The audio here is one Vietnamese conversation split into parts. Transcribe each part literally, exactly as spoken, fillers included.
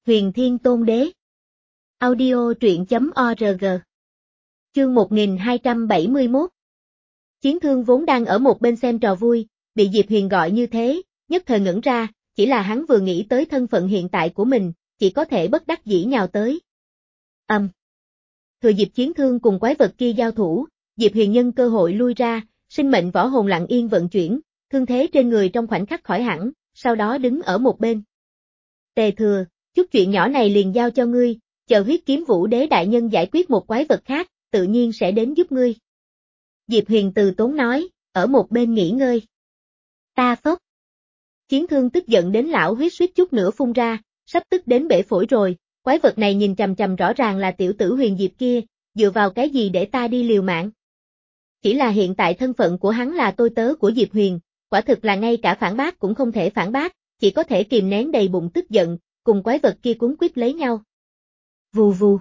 Huyền Thiên Tôn Đế. Audio truyện chấm org. Chương một nghìn hai trăm bảy mươi mốt. Chiến Thương vốn đang ở một bên xem trò vui, bị Diệp Huyền gọi như thế, nhất thời ngẩn ra, chỉ là hắn vừa nghĩ tới thân phận hiện tại của mình, chỉ có thể bất đắc dĩ nhào tới. Âm. Um. Thừa dịp Chiến Thương cùng quái vật kia giao thủ, Diệp Huyền nhân cơ hội lui ra, sinh mệnh võ hồn lặng yên vận chuyển, thương thế trên người trong khoảnh khắc khỏi hẳn, sau đó đứng ở một bên. Tề Thừa, chút chuyện nhỏ này liền giao cho ngươi, chờ Huyết Kiếm Vũ Đế đại nhân giải quyết một quái vật khác, tự nhiên sẽ đến giúp ngươi. Diệp Huyền từ tốn nói, ở một bên nghỉ ngơi. Ta phốc. Chiến Thương tức giận đến lão huyết suýt chút nữa phun ra, sắp tức đến bể phổi rồi, quái vật này nhìn chằm chằm rõ ràng là tiểu tử Huyền Diệp kia, dựa vào cái gì để ta đi liều mạng. Chỉ là hiện tại thân phận của hắn là tôi tớ của Diệp Huyền, quả thực là ngay cả phản bác cũng không thể phản bác, chỉ có thể kìm nén đầy bụng tức giận, cùng quái vật kia cuốn quýt lấy nhau. Vù vù.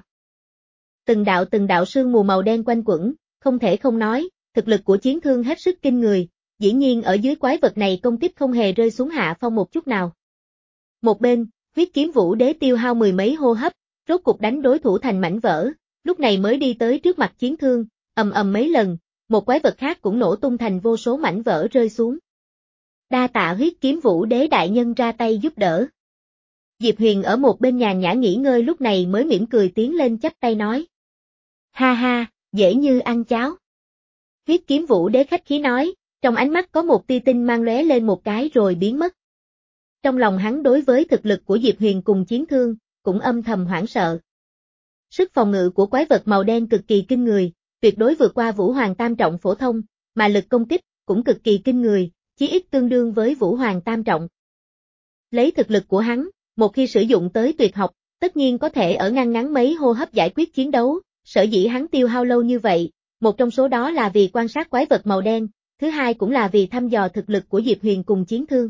Từng đạo từng đạo sương mù màu đen quanh quẩn, không thể không nói, thực lực của Chiến Thương hết sức kinh người, dĩ nhiên ở dưới quái vật này công kích không hề rơi xuống hạ phong một chút nào. Một bên, Huyết Kiếm Vũ Đế tiêu hao mười mấy hô hấp, rốt cục đánh đối thủ thành mảnh vỡ, lúc này mới đi tới trước mặt Chiến Thương, ầm ầm mấy lần, một quái vật khác cũng nổ tung thành vô số mảnh vỡ rơi xuống. Đa tạ Huyết Kiếm Vũ Đế đại nhân ra tay giúp đỡ. Diệp Huyền ở một bên nhàn nhã nghỉ ngơi lúc này mới mỉm cười tiến lên chắp tay nói. Ha ha, dễ như ăn cháo. Huyết Kiếm Vũ Đế khách khí nói, trong ánh mắt có một tia tinh mang lóe lên một cái rồi biến mất. Trong lòng hắn đối với thực lực của Diệp Huyền cùng Chiến Thương, cũng âm thầm hoảng sợ. Sức phòng ngự của quái vật màu đen cực kỳ kinh người, tuyệt đối vượt qua Vũ Hoàng Tam Trọng phổ thông, mà lực công kích cũng cực kỳ kinh người, chí ít tương đương với Vũ Hoàng Tam Trọng. Lấy thực lực của hắn, một khi sử dụng tới tuyệt học, tất nhiên có thể ở ngăn ngắn mấy hô hấp giải quyết chiến đấu, sở dĩ hắn tiêu hao lâu như vậy, một trong số đó là vì quan sát quái vật màu đen, thứ hai cũng là vì thăm dò thực lực của Diệp Huyền cùng Chiến Thương.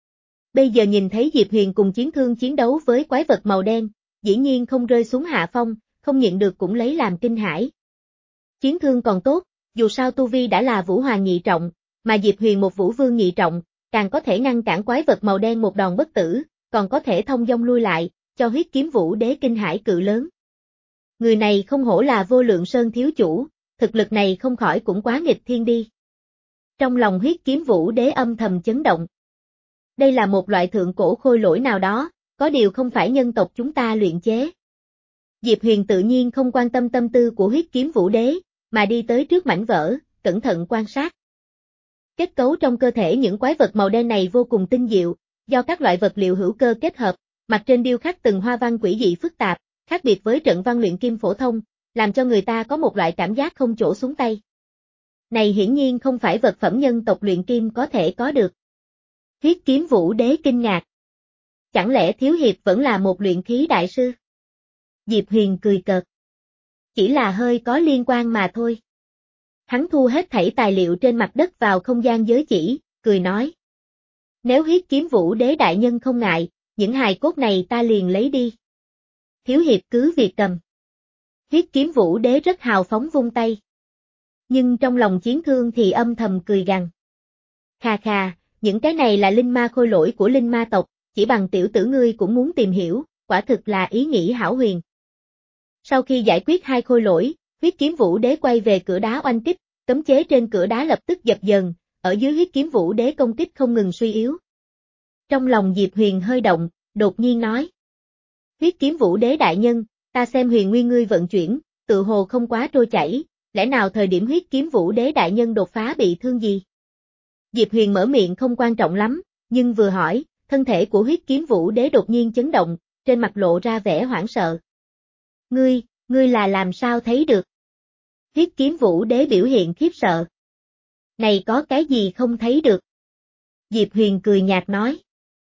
Bây giờ nhìn thấy Diệp Huyền cùng Chiến Thương chiến đấu với quái vật màu đen, dĩ nhiên không rơi xuống hạ phong, không nhịn được cũng lấy làm kinh hãi. Chiến Thương còn tốt, dù sao tu vi đã là Vũ Hoàng nhị trọng, mà Diệp Huyền một Vũ Vương nhị trọng, càng có thể ngăn cản quái vật màu đen một đòn bất tử, còn có thể thông dong lui lại, cho Huyết Kiếm Vũ Đế kinh hãi cự lớn. Người này không hổ là Vô Lượng Sơn thiếu chủ, thực lực này không khỏi cũng quá nghịch thiên đi. Trong lòng Huyết Kiếm Vũ Đế âm thầm chấn động. Đây là một loại thượng cổ khôi lỗi nào đó, có điều không phải nhân tộc chúng ta luyện chế. Diệp Huyền tự nhiên không quan tâm tâm tư của Huyết Kiếm Vũ Đế, mà đi tới trước mảnh vỡ, cẩn thận quan sát. Kết cấu trong cơ thể những quái vật màu đen này vô cùng tinh diệu, do các loại vật liệu hữu cơ kết hợp, mặt trên điêu khắc từng hoa văn quỷ dị phức tạp, khác biệt với trận văn luyện kim phổ thông, làm cho người ta có một loại cảm giác không chỗ xuống tay. Này hiển nhiên không phải vật phẩm nhân tộc luyện kim có thể có được. Huyết Kiếm Vũ Đế kinh ngạc. Chẳng lẽ Thiếu Hiệp vẫn là một luyện khí đại sư? Diệp Huyền cười cợt. Chỉ là hơi có liên quan mà thôi. Hắn thu hết thảy tài liệu trên mặt đất vào không gian giới chỉ, cười nói. Nếu Huyết Kiếm Vũ Đế đại nhân không ngại, những hài cốt này ta liền lấy đi. Thiếu Hiệp cứ việc cầm. Huyết Kiếm Vũ Đế rất hào phóng vung tay. Nhưng trong lòng Chiến Thương thì âm thầm cười gằn. Khà khà, những cái này là linh ma khôi lỗi của linh ma tộc, chỉ bằng tiểu tử ngươi cũng muốn tìm hiểu, quả thực là ý nghĩ hão huyền. Sau khi giải quyết hai khôi lỗi, Huyết Kiếm Vũ Đế quay về cửa đá oanh kích, cấm chế trên cửa đá lập tức dập dần, ở dưới Huyết Kiếm Vũ Đế công kích không ngừng suy yếu. Trong lòng Diệp Huyền hơi động, đột nhiên nói. Huyết Kiếm Vũ Đế đại nhân, ta xem huyền nguyên ngươi vận chuyển, tự hồ không quá trôi chảy, lẽ nào thời điểm Huyết Kiếm Vũ Đế đại nhân đột phá bị thương gì? Diệp Huyền mở miệng không quan trọng lắm, nhưng vừa hỏi, thân thể của Huyết Kiếm Vũ Đế đột nhiên chấn động, trên mặt lộ ra vẻ hoảng sợ. Ngươi, ngươi là làm sao thấy được? Huyết Kiếm Vũ Đế biểu hiện khiếp sợ. Này có cái gì không thấy được? Diệp Huyền cười nhạt nói.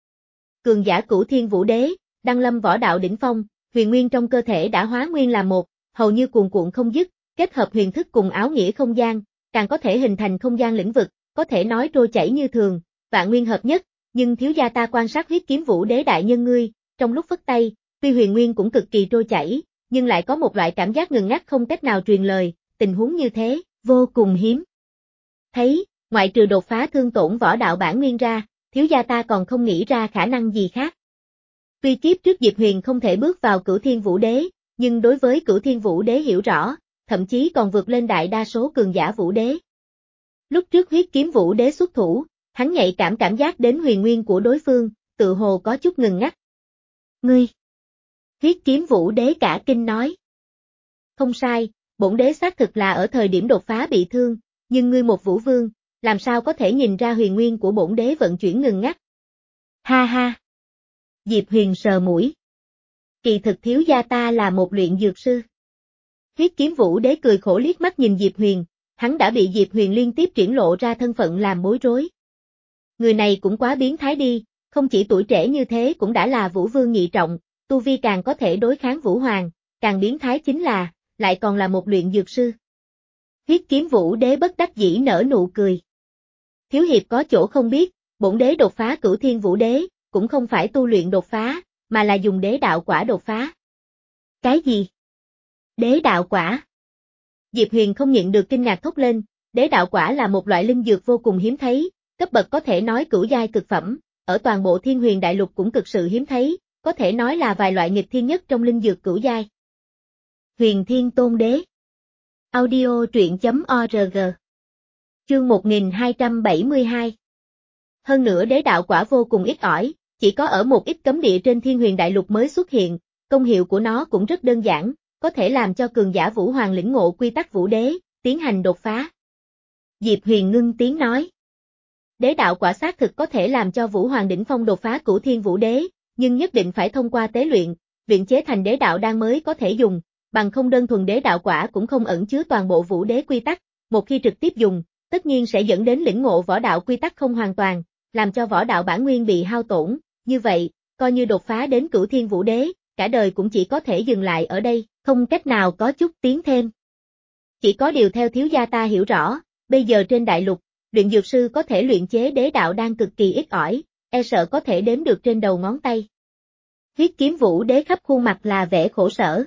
Cường giả Cửu Thiên Vũ Đế, đăng lâm võ đạo đỉnh phong, huyền nguyên trong cơ thể đã hóa nguyên là một, hầu như cuồn cuộn không dứt, kết hợp huyền thức cùng áo nghĩa không gian, càng có thể hình thành không gian lĩnh vực, có thể nói trôi chảy như thường, vạn nguyên hợp nhất, nhưng thiếu gia ta quan sát Huyết Kiếm Vũ Đế đại nhân ngươi, trong lúc phất tay, tuy huyền nguyên cũng cực kỳ trôi chảy, nhưng lại có một loại cảm giác ngừng ngắt không cách nào truyền lời, tình huống như thế, vô cùng hiếm. Thấy, ngoại trừ đột phá thương tổn võ đạo bản nguyên ra, thiếu gia ta còn không nghĩ ra khả năng gì khác. Tuy kiếp trước Diệp Huyền không thể bước vào Cửu Thiên Vũ Đế, nhưng đối với Cửu Thiên Vũ Đế hiểu rõ, thậm chí còn vượt lên đại đa số cường giả Vũ Đế. Lúc trước huyết kiếm Vũ Đế xuất thủ, hắn nhạy cảm cảm giác đến huyền nguyên của đối phương, tự hồ có chút ngừng ngắt. Ngươi! Huyết kiếm Vũ Đế cả kinh nói. Không sai, bổn đế xác thực là ở thời điểm đột phá bị thương, nhưng ngươi một Vũ Vương, làm sao có thể nhìn ra huyền nguyên của bổn đế vận chuyển ngừng ngắt. Ha ha! Diệp Huyền sờ mũi. Kỳ thực thiếu gia ta là một luyện dược sư. Huyết kiếm Vũ Đế cười khổ liếc mắt nhìn Diệp Huyền, hắn đã bị Diệp Huyền liên tiếp triển lộ ra thân phận làm bối rối. Người này cũng quá biến thái đi, không chỉ tuổi trẻ như thế cũng đã là Vũ Vương nhị trọng, tu vi càng có thể đối kháng Vũ Hoàng, càng biến thái chính là, lại còn là một luyện dược sư. Huyết kiếm Vũ Đế bất đắc dĩ nở nụ cười. Thiếu hiệp có chỗ không biết, bổn đế đột phá Cửu Thiên Vũ Đế, cũng không phải tu luyện đột phá, mà là dùng đế đạo quả đột phá. Cái gì? Đế đạo quả? Diệp Huyền không nhịn được kinh ngạc thốt lên, đế đạo quả là một loại linh dược vô cùng hiếm thấy, cấp bậc có thể nói cửu giai cực phẩm, ở toàn bộ Thiên Huyền Đại Lục cũng cực sự hiếm thấy, có thể nói là vài loại nghịch thiên nhất trong linh dược cửu giai. Huyền Thiên Tôn Đế. Audio truyện chấm org. Chương một nghìn hai trăm bảy mươi hai. Hơn nữa đế đạo quả vô cùng ít ỏi, chỉ có ở một ít cấm địa trên Thiên Huyền Đại Lục mới xuất hiện, công hiệu của nó cũng rất đơn giản, có thể làm cho cường giả Vũ Hoàng lĩnh ngộ quy tắc Vũ Đế, tiến hành đột phá. Diệp Huyền ngưng tiếng nói. Đế đạo quả xác thực có thể làm cho Vũ Hoàng đỉnh phong đột phá Cửu Thiên Vũ Đế, nhưng nhất định phải thông qua tế luyện, luyện chế thành đế đạo đan mới có thể dùng, bằng không đơn thuần đế đạo quả cũng không ẩn chứa toàn bộ Vũ Đế quy tắc, một khi trực tiếp dùng, tất nhiên sẽ dẫn đến lĩnh ngộ võ đạo quy tắc không hoàn toàn, làm cho võ đạo bản nguyên bị hao tổn, như vậy, coi như đột phá đến Cửu Thiên Vũ Đế, cả đời cũng chỉ có thể dừng lại ở đây, không cách nào có chút tiến thêm. Chỉ có điều theo thiếu gia ta hiểu rõ, bây giờ trên đại lục, luyện dược sư có thể luyện chế đế đạo đan cực kỳ ít ỏi, e sợ có thể đếm được trên đầu ngón tay. Huyết kiếm Vũ Đế khắp khuôn mặt là vẻ khổ sở.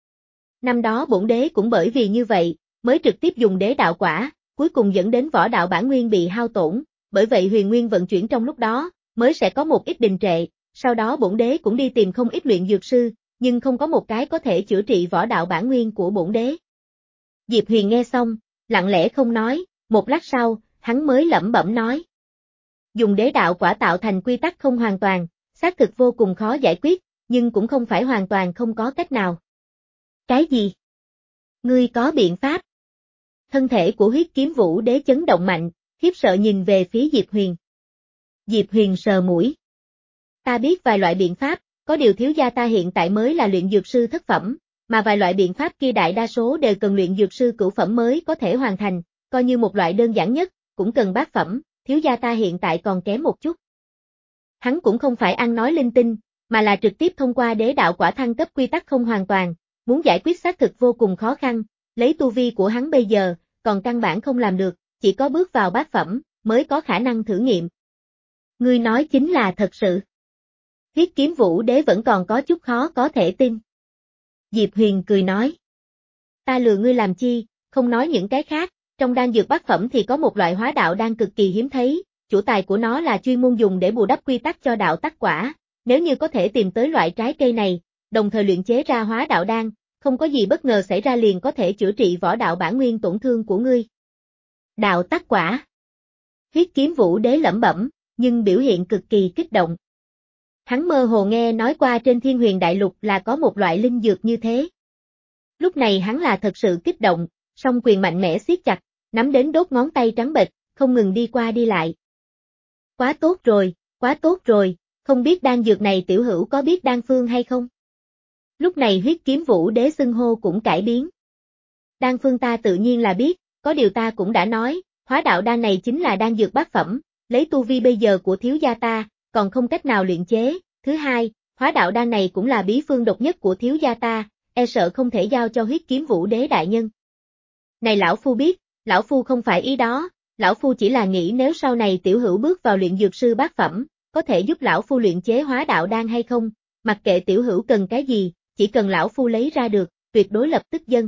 Năm đó bổn đế cũng bởi vì như vậy, mới trực tiếp dùng đế đạo quả, cuối cùng dẫn đến võ đạo bản nguyên bị hao tổn, bởi vậy huyền nguyên vận chuyển trong lúc đó, mới sẽ có một ít đình trệ, sau đó bổn đế cũng đi tìm không ít luyện dược sư, nhưng không có một cái có thể chữa trị võ đạo bản nguyên của bổn đế. Diệp Huyền nghe xong, lặng lẽ không nói, một lát sau, hắn mới lẩm bẩm nói. Dùng đế đạo quả tạo thành quy tắc không hoàn toàn, xác thực vô cùng khó giải quyết, nhưng cũng không phải hoàn toàn không có cách nào. Cái gì? Ngươi có biện pháp? Thân thể của huyết kiếm Vũ Đế chấn động mạnh, khiếp sợ nhìn về phía Diệp Huyền. Diệp Huyền sờ mũi. Ta biết vài loại biện pháp, có điều thiếu gia ta hiện tại mới là luyện dược sư thất phẩm, mà vài loại biện pháp kia đại đa số đều cần luyện dược sư cửu phẩm mới có thể hoàn thành, coi như một loại đơn giản nhất, cũng cần bát phẩm, thiếu gia ta hiện tại còn kém một chút. Hắn cũng không phải ăn nói linh tinh, mà là trực tiếp thông qua đế đạo quả thăng cấp quy tắc không hoàn toàn, muốn giải quyết xác thực vô cùng khó khăn, lấy tu vi của hắn bây giờ, còn căn bản không làm được, chỉ có bước vào bát phẩm, mới có khả năng thử nghiệm. Ngươi nói chính là thật sự. Huyết kiếm Vũ Đế vẫn còn có chút khó có thể tin. Diệp Huyền cười nói. Ta lừa ngươi làm chi, không nói những cái khác, trong đan dược bát phẩm thì có một loại hóa đạo đan cực kỳ hiếm thấy, chủ tài của nó là chuyên môn dùng để bù đắp quy tắc cho đạo tắc quả, nếu như có thể tìm tới loại trái cây này, đồng thời luyện chế ra hóa đạo đan, không có gì bất ngờ xảy ra liền có thể chữa trị võ đạo bản nguyên tổn thương của ngươi. Đạo tắc quả. Huyết kiếm Vũ Đế lẩm bẩm, nhưng biểu hiện cực kỳ kích động. Hắn mơ hồ nghe nói qua trên Thiên Huyền Đại Lục là có một loại linh dược như thế. Lúc này hắn là thật sự kích động, song quyền mạnh mẽ siết chặt, nắm đến đốt ngón tay trắng bệch, không ngừng đi qua đi lại. Quá tốt rồi, quá tốt rồi, không biết đan dược này tiểu hữu có biết đan phương hay không? Lúc này huyết kiếm Vũ Đế xưng hô cũng cải biến. Đan phương ta tự nhiên là biết, có điều ta cũng đã nói, hóa đạo đan này chính là đan dược bát phẩm, lấy tu vi bây giờ của thiếu gia ta, còn không cách nào luyện chế. Thứ hai, hóa đạo đan này cũng là bí phương độc nhất của thiếu gia ta, e sợ không thể giao cho huyết kiếm Vũ Đế đại nhân. Này lão phu biết, lão phu không phải ý đó, lão phu chỉ là nghĩ nếu sau này tiểu hữu bước vào luyện dược sư bát phẩm, có thể giúp lão phu luyện chế hóa đạo đan hay không, mặc kệ tiểu hữu cần cái gì, chỉ cần lão phu lấy ra được, tuyệt đối lập tức dâng.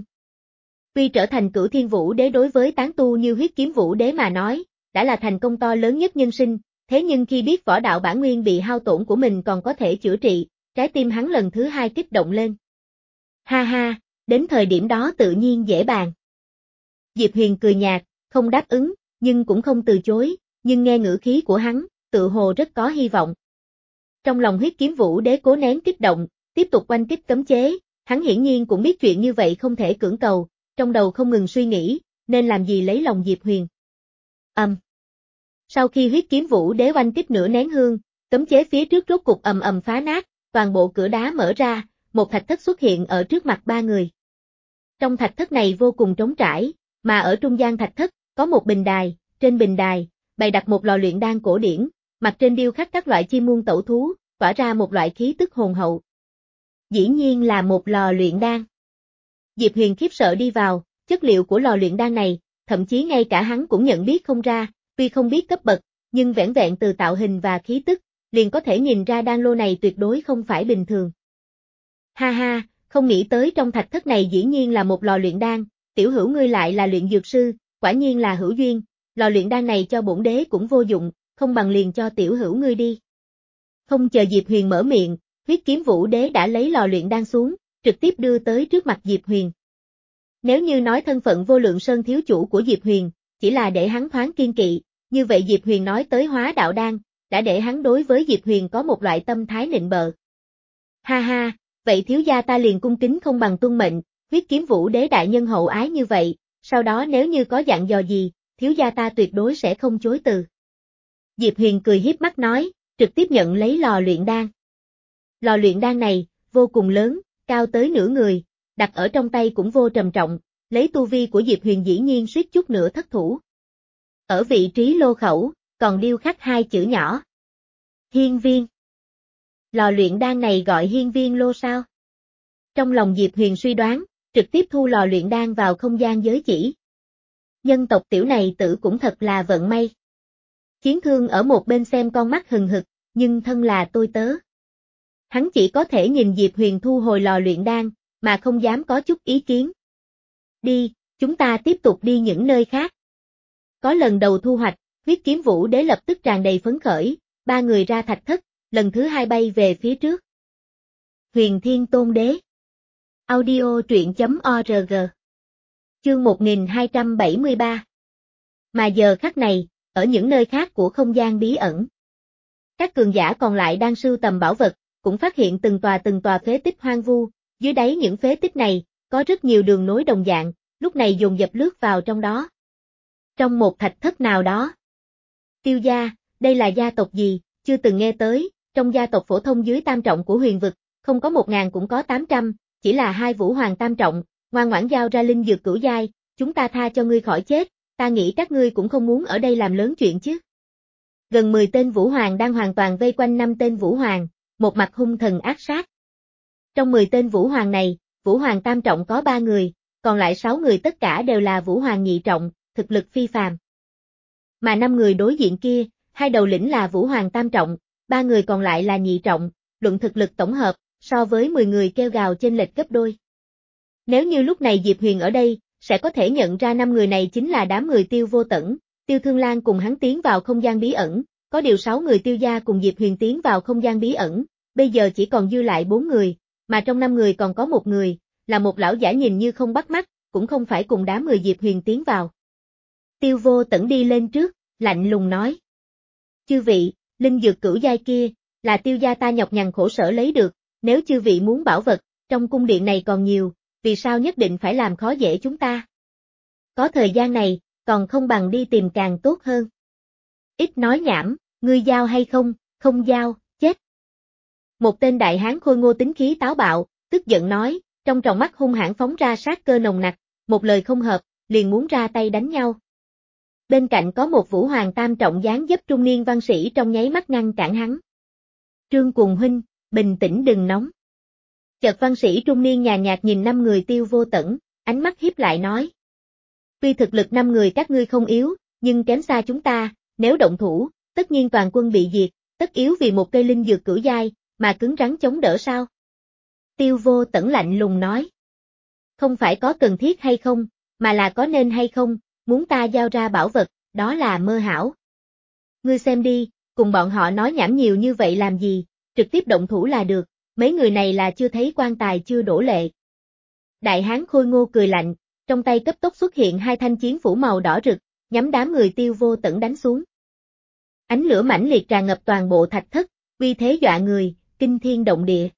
Tuy trở thành Cửu Thiên Vũ Đế đối với tán tu như huyết kiếm Vũ Đế mà nói, đã là thành công to lớn nhất nhân sinh, thế nhưng khi biết võ đạo bản nguyên bị hao tổn của mình còn có thể chữa trị, trái tim hắn lần thứ hai kích động lên. Ha ha, đến thời điểm đó tự nhiên dễ bàn. Diệp Huyền cười nhạt, không đáp ứng, nhưng cũng không từ chối, nhưng nghe ngữ khí của hắn, tự hồ rất có hy vọng. Trong lòng Huyết Kiếm Vũ Đế cố nén kích động, tiếp tục oanh kích cấm chế, hắn hiển nhiên cũng biết chuyện như vậy không thể cưỡng cầu, trong đầu không ngừng suy nghĩ, nên làm gì lấy lòng Diệp Huyền. Ầm. Um. Sau khi Huyết Kiếm Vũ Đế oanh kích nửa nén hương, cấm chế phía trước rốt cục ầm ầm phá nát, toàn bộ cửa đá mở ra, một thạch thất xuất hiện ở trước mặt ba người. Trong thạch thất này vô cùng trống trải, mà ở trung gian thạch thất, có một bình đài, trên bình đài, bày đặt một lò luyện đan cổ điển, mặt trên điêu khắc các loại chim muôn tẩu thú, tỏa ra một loại khí tức hồn hậu. Dĩ nhiên là một lò luyện đan. Diệp Huyền khiếp sợ đi vào, chất liệu của lò luyện đan này, thậm chí ngay cả hắn cũng nhận biết không ra, tuy không biết cấp bậc, nhưng vẻn vẹn từ tạo hình và khí tức, liền có thể nhìn ra đan lô này tuyệt đối không phải bình thường. Ha ha, không nghĩ tới trong thạch thất này dĩ nhiên là một lò luyện đan, tiểu hữu ngươi lại là luyện dược sư, quả nhiên là hữu duyên, lò luyện đan này cho bổn đế cũng vô dụng, không bằng liền cho tiểu hữu ngươi đi. Không chờ Diệp Huyền mở miệng, Huyết Kiếm Vũ Đế đã lấy lò luyện đan xuống, trực tiếp đưa tới trước mặt Diệp Huyền. Nếu như nói thân phận Vô Lượng Sơn thiếu chủ của Diệp Huyền, chỉ là để hắn thoáng kiên kỵ, như vậy Diệp Huyền nói tới hóa đạo đan, đã để hắn đối với Diệp Huyền có một loại tâm thái nịnh bợ. Ha ha, vậy thiếu gia ta liền cung kính không bằng tuân mệnh, Huyết Kiếm Vũ Đế đại nhân hậu ái như vậy, sau đó nếu như có dặn dò gì, thiếu gia ta tuyệt đối sẽ không chối từ. Diệp Huyền cười hiếp mắt nói, trực tiếp nhận lấy lò luyện đan. Lò luyện đan này, vô cùng lớn, cao tới nửa người, đặt ở trong tay cũng vô trầm trọng, lấy tu vi của Diệp Huyền dĩ nhiên suýt chút nữa thất thủ. Ở vị trí lô khẩu, còn điêu khắc hai chữ nhỏ. Hiên viên. Lò luyện đan này gọi hiên viên lô sao? Trong lòng Diệp Huyền suy đoán, trực tiếp thu lò luyện đan vào không gian giới chỉ. Nhân tộc tiểu này tử cũng thật là vận may. Chiến Thương ở một bên xem con mắt hừng hực, nhưng thân là tôi tớ. Hắn chỉ có thể nhìn Diệp Huyền thu hồi lò luyện đan, mà không dám có chút ý kiến. Đi, chúng ta tiếp tục đi những nơi khác. Có lần đầu thu hoạch, Huyết Kiếm Vũ Đế lập tức tràn đầy phấn khởi, ba người ra thạch thất, lần thứ hai bay về phía trước. Huyền Thiên Tôn Đế. Audio truyện chấm org. Chương một nghìn hai trăm bảy mươi ba. Mà giờ khắc này, ở những nơi khác của không gian bí ẩn, các cường giả còn lại đang sưu tầm bảo vật, cũng phát hiện từng tòa từng tòa phế tích hoang vu, dưới đáy những phế tích này, có rất nhiều đường nối đồng dạng, lúc này dồn dập lướt vào trong đó. Trong một thạch thất nào đó. Tiêu gia, đây là gia tộc gì, chưa từng nghe tới, trong gia tộc phổ thông dưới tam trọng của huyền vực, không có một ngàn cũng có tám trăm, chỉ là hai vũ hoàng tam trọng, ngoan ngoãn giao ra linh dược cửu giai, chúng ta tha cho ngươi khỏi chết, ta nghĩ các ngươi cũng không muốn ở đây làm lớn chuyện chứ. Gần mười tên vũ hoàng đang hoàn toàn vây quanh năm tên vũ hoàng, một mặt hung thần ác sát. Trong mười tên vũ hoàng này, vũ hoàng tam trọng có ba người, còn lại sáu người tất cả đều là vũ hoàng nhị trọng, thực lực phi phàm. Mà năm người đối diện kia, hai đầu lĩnh là vũ hoàng tam trọng, ba người còn lại là nhị trọng, luận thực lực tổng hợp, so với mười người kêu gào chênh lệch gấp đôi. Nếu như lúc này Diệp Huyền ở đây, sẽ có thể nhận ra năm người này chính là đám người Tiêu Vô Tẩn, Tiêu Thương Lan cùng hắn tiến vào không gian bí ẩn, có điều sáu người Tiêu gia cùng Diệp Huyền tiến vào không gian bí ẩn, bây giờ chỉ còn dư lại bốn người, mà trong năm người còn có một người, là một lão giả nhìn như không bắt mắt, cũng không phải cùng đám người Diệp Huyền tiến vào. Tiêu Vô Tẩn đi lên trước, lạnh lùng nói. Chư vị, linh dược cửu giai kia, là Tiêu gia ta nhọc nhằn khổ sở lấy được, nếu chư vị muốn bảo vật, trong cung điện này còn nhiều, vì sao nhất định phải làm khó dễ chúng ta? Có thời gian này, còn không bằng đi tìm càng tốt hơn. Ít nói nhảm, ngươi giao hay không, không giao, chết. Một tên đại hán khôi ngô tính khí táo bạo, tức giận nói, trong tròng mắt hung hãn phóng ra sát cơ nồng nặc, một lời không hợp, liền muốn ra tay đánh nhau. Bên cạnh có một vũ hoàng tam trọng dáng dấp trung niên văn sĩ trong nháy mắt ngăn cản hắn. Trương Cuồng huynh, bình tĩnh đừng nóng. Chợt văn sĩ trung niên nhàn nhạt nhìn năm người Tiêu Vô Tẩn, ánh mắt hiếp lại nói. Tuy thực lực năm người các ngươi không yếu, nhưng kém xa chúng ta, nếu động thủ, tất nhiên toàn quân bị diệt, tất yếu vì một cây linh dược cửu giai, mà cứng rắn chống đỡ sao? Tiêu Vô Tẩn lạnh lùng nói. Không phải có cần thiết hay không, mà là có nên hay không, muốn ta giao ra bảo vật, đó là mơ hão. Ngươi xem đi, cùng bọn họ nói nhảm nhiều như vậy làm gì, trực tiếp động thủ là được, mấy người này là chưa thấy quan tài chưa đổ lệ. Đại hán Khôi Ngô cười lạnh, trong tay cấp tốc xuất hiện hai thanh chiến phủ màu đỏ rực, nhắm đám người Tiêu Vô Tẩn đánh xuống. Ánh lửa mãnh liệt tràn ngập toàn bộ thạch thất, uy thế dọa người, kinh thiên động địa.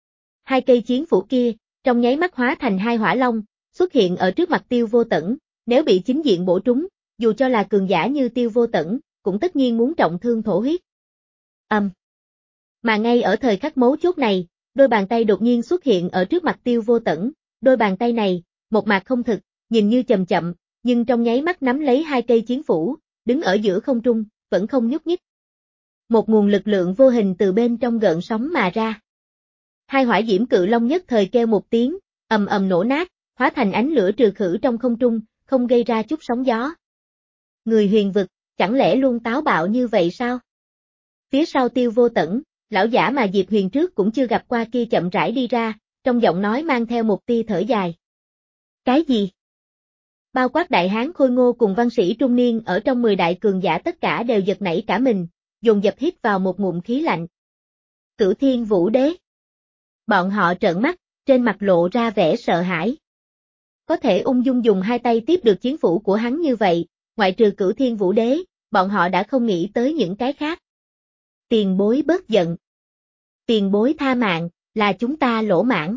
Hai cây chiến phủ kia, trong nháy mắt hóa thành hai hỏa long, xuất hiện ở trước mặt Tiêu Vô Tẩn, nếu bị chính diện bổ trúng, dù cho là cường giả như Tiêu Vô Tẩn, cũng tất nhiên muốn trọng thương thổ huyết. Ầm. Um. Mà ngay ở thời khắc mấu chốt này, đôi bàn tay đột nhiên xuất hiện ở trước mặt Tiêu Vô Tẩn, đôi bàn tay này, một mạc không thực, nhìn như chậm chậm, nhưng trong nháy mắt nắm lấy hai cây chiến phủ, đứng ở giữa không trung, vẫn không nhúc nhích. Một nguồn lực lượng vô hình từ bên trong gợn sóng mà ra. Hai hỏa diễm cự long nhất thời kêu một tiếng, ầm ầm nổ nát, hóa thành ánh lửa trừ khử trong không trung, không gây ra chút sóng gió. Người huyền vực, chẳng lẽ luôn táo bạo như vậy sao? Phía sau Tiêu Vô Tẩn, lão giả mà Diệp Huyền trước cũng chưa gặp qua kia chậm rãi đi ra, trong giọng nói mang theo một tia thở dài. Cái gì? Bao quát đại hán Khôi Ngô cùng văn sĩ trung niên ở trong mười đại cường giả tất cả đều giật nảy cả mình, dồn dập hít vào một ngụm khí lạnh. Cửu Thiên Vũ Đế. Bọn họ trợn mắt, trên mặt lộ ra vẻ sợ hãi. Có thể ung dung dùng hai tay tiếp được chiến phủ của hắn như vậy, ngoại trừ Cửu Thiên Vũ Đế, bọn họ đã không nghĩ tới những cái khác. Tiền bối bớt giận. Tiền bối tha mạng, là chúng ta lỗ mãn.